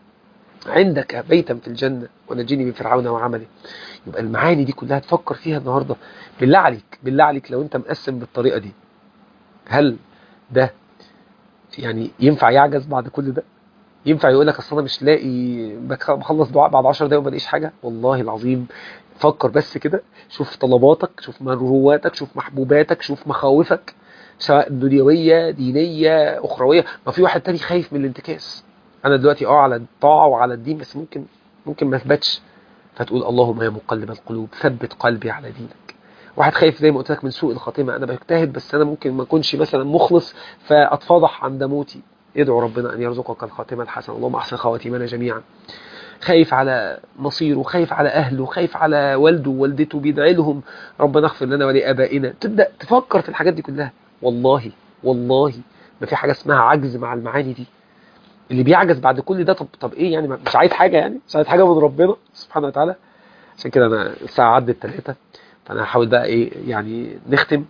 عندك بيتا في الجنة ونجيني من فرعون وعمله. يبقى المعاني دي كلها تفكر فيها النهاردة. بالله عليك، بالله عليك لو انت مقسم بالطريقة دي، هل ده يعني ينفع يعجز بعد كل ده؟ ينفع يقول لك اصل انا مش لاقي، بخلص دعاء بعد عشر دقايق وما بلاقيش حاجة؟ والله العظيم فكر بس كده، شوف طلباتك، شوف مرغوباتك، شوف محبوباتك، شوف مخاوفك، سواء دنيوية، دينية، أخروية. ما في واحد تاني خايف من الانتكاس. أنا دلوقتي اه على الطاعة وعلى الدين، بس ممكن ممكن ما اثبتش. فتقول اللهم يا مقلب القلوب ثبت قلبي على دينك. واحد خايف زي ما قلت لك من سوء الخاتمة، أنا بجتهد بس أنا ممكن ما أكونش مثلا مخلص فأتفضح عند موتي. ادعو ربنا أن يرزقك الخاتمة الحسنة، اللهم أحسن خواتيمنا جميعا. خايف على مصيره، خايف على أهله، خايف على والده ووالدته، بيدعي لهم ربنا اغفر لنا ولآبائنا. تبدأ تفكر في الحاجات دي كلها. والله والله ما في حاجة اسمها عجز مع المعاني دي. اللي بيعجز بعد كل ده، طب طب ايه يعني؟ مش عايز حاجة يعني؟ مش عايز حاجة من ربنا سبحانه وتعالى. عشان كده انا الساعة عدت ثلاثة، فانا هحاول بقى ايه يعني نختم.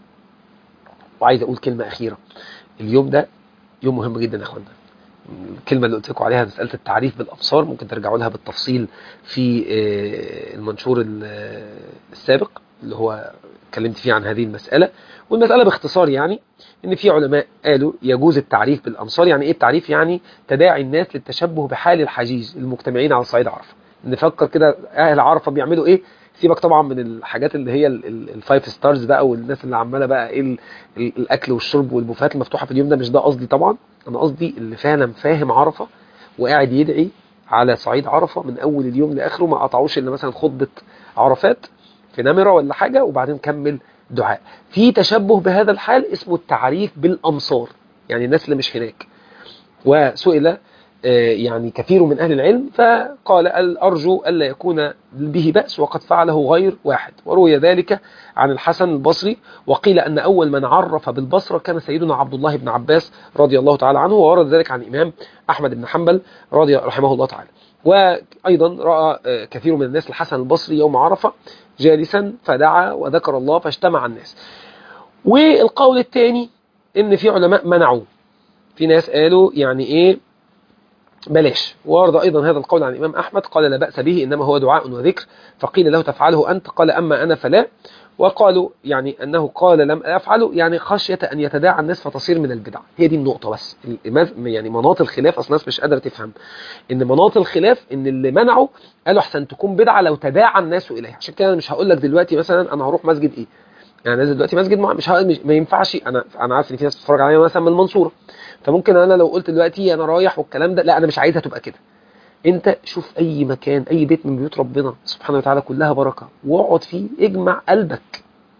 وعايز اقول كلمة اخيرة. اليوم ده يوم مهم جدا يا اخوانا. الكلمة اللي قلت لكم عليها مسألة التعريف بالأبصار ممكن ترجعوا لها بالتفصيل في المنشور السابق اللي هو اتكلمت فيه عن هذه المسألة. والمسألة باختصار يعني ان في علماء قالوا يجوز التعريف بالأمصار. يعني ايه التعريف؟ يعني تداعي الناس للتشبه بحال الحجيج المجتمعين على صعيد عرفة. نفكر كده اهل عرفة بيعملوا ايه. سيبك طبعا من الحاجات اللي هي الفايف ستارز بقى، والناس اللي عماله بقى ايه ال ال الاكل والشرب والبوفات المفتوحه في اليوم ده، مش ده قصدي طبعا. انا قصدي اللي فعلا فاهم عرفه وقاعد يدعي على صعيد عرفه من اول اليوم لاخره، ما قطعوش الا مثلا خطبه عرفات في نمره ولا حاجه وبعدين كمل دعاء. في تشبه بهذا الحال اسمه التعريف بالامصار، يعني الناس اللي مش هناك. وسئل يعني كثير من أهل العلم فقال أرجو ألا يكون به بأس وقد فعله غير واحد. وروي ذلك عن الحسن البصري. وقيل أن أول من عرف بالبصرة كان سيدنا عبد الله بن عباس رضي الله تعالى عنه. وورد ذلك عن الإمام أحمد بن حنبل رضي رحمه الله تعالى. وأيضا رأى كثير من الناس الحسن البصري يوم عرفة جالسا فدعا وذكر الله فاجتمع الناس. والقول الثاني إن في علماء منعوا، في ناس قالوا يعني إيه بلاش. وارد أيضا هذا القول عن الإمام أحمد قال لا بأس به إنما هو دعاء وذكر. فقيل له تفعله أنت؟ قال أما أنا فلا. وقالوا يعني أنه قال لم أفعله يعني خشية أن يتداعى الناس فتصير من البدع. هي دي النقطة بس، يعني مناط الخلاف. أصلا الناس مش قادرة تفهم إن مناط الخلاف إن اللي منعوا قالوا أحسن تكون بدعة لو تداعى الناس إليها. عشان كده أنا مش هقول لك دلوقتي مثلا أنا هروح مسجد إيه، يعني نازل دلوقتي مسجد مش, مش ما ينفعش. انا انا عارف ان في ناس بتتفرج عليا مثلا من المنصوره، فممكن انا لو قلت دلوقتي انا رايح والكلام ده، لا انا مش عايزها تبقى كده. انت شوف اي مكان، اي بيت من بيوت ربنا سبحانه وتعالى كلها بركه واقعد فيه. اجمع قلبك،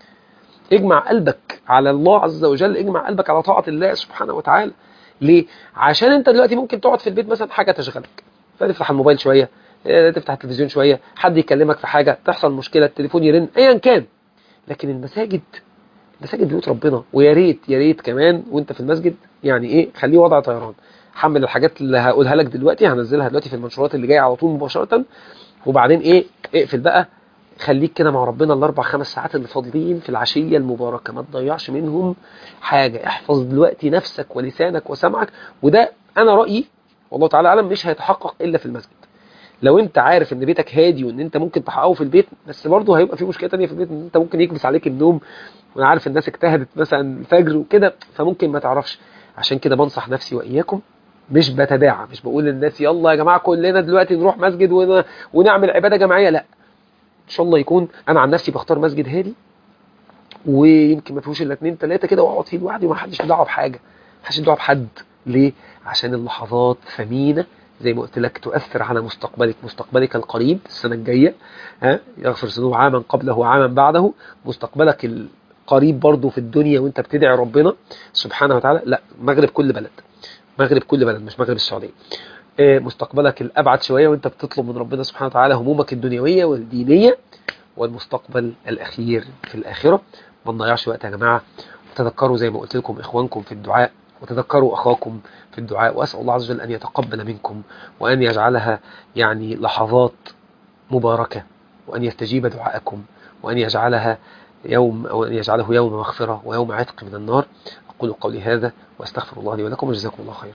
اجمع قلبك على الله عز وجل، اجمع قلبك على طاعه الله سبحانه وتعالى. ليه؟ عشان انت دلوقتي ممكن تقعد في البيت مثلا حاجه تشغلك، فتفتح الموبايل شويه، تفتح التلفزيون شويه، حد يكلمك في حاجه، تحصل مشكله، التليفون يرن، ايا كان. لكن المساجد مساجد بيوت ربنا. ويا ريت يا ريت كمان وانت في المسجد يعني ايه خليه وضع طيران. حمل الحاجات اللي هقولها لك دلوقتي، هنزلها دلوقتي في المنشورات اللي جايه على طول مباشره، وبعدين ايه اقفل بقى. خليك كده مع ربنا الاربع خمس ساعات اللي فاضلين في العشيه المباركه، ما تضيعش منهم حاجه. احفظ دلوقتي نفسك ولسانك وسمعك. وده انا رايي والله تعالى اعلم مش هيتحقق الا في المسجد. لو انت عارف ان بيتك هادي وان انت ممكن تحققه في البيت، بس برضه هيبقى في مشكله تانية في البيت، ان انت ممكن يكبس عليك النوم، وانا عارف الناس اجتهدت مثلا الفجر وكده فممكن ما تعرفش. عشان كده بنصح نفسي واياكم، مش بتداعى، مش بقول للناس يلا يا جماعه كلنا دلوقتي نروح مسجد ون... ونعمل عباده جماعيه، لا. ان شاء الله يكون انا عن نفسي بختار مسجد هادي ويمكن ما فيهوش الا اتنين تلاته كده، واقعد فيه لوحدي وما حدش له دعوه بحاجه، ما حدش له دعوه بحد. ليه؟ عشان اللحظات ثمينه زي ما قلت لك، تؤثر على مستقبلك، مستقبلك القريب السنه الجايه، ها يغفر ذنوب عاما قبله وعاما بعده، مستقبلك القريب برضه في الدنيا وانت بتدعي ربنا سبحانه وتعالى. لا، مغرب كل بلد، مغرب كل بلد مش مغرب السعوديه. مستقبلك الابعد شويه وانت بتطلب من ربنا سبحانه وتعالى همومك الدنيويه والدينيه، والمستقبل الاخير في الاخره. ما نضيعش وقت يا جماعه، وتذكروا زي ما قلت لكم اخوانكم في الدعاء، وتذكروا أخاكم في الدعاء. وأسأل الله عز وجل أن يتقبل منكم وأن يجعلها يعني لحظات مباركة، وأن يستجيب دعاءكم، وأن يجعلها يوم أو أن يجعله يوم مغفرة ويوم عتق من النار. أقول قولي هذا وأستغفر الله لي ولكم وجزاكم الله خيرا.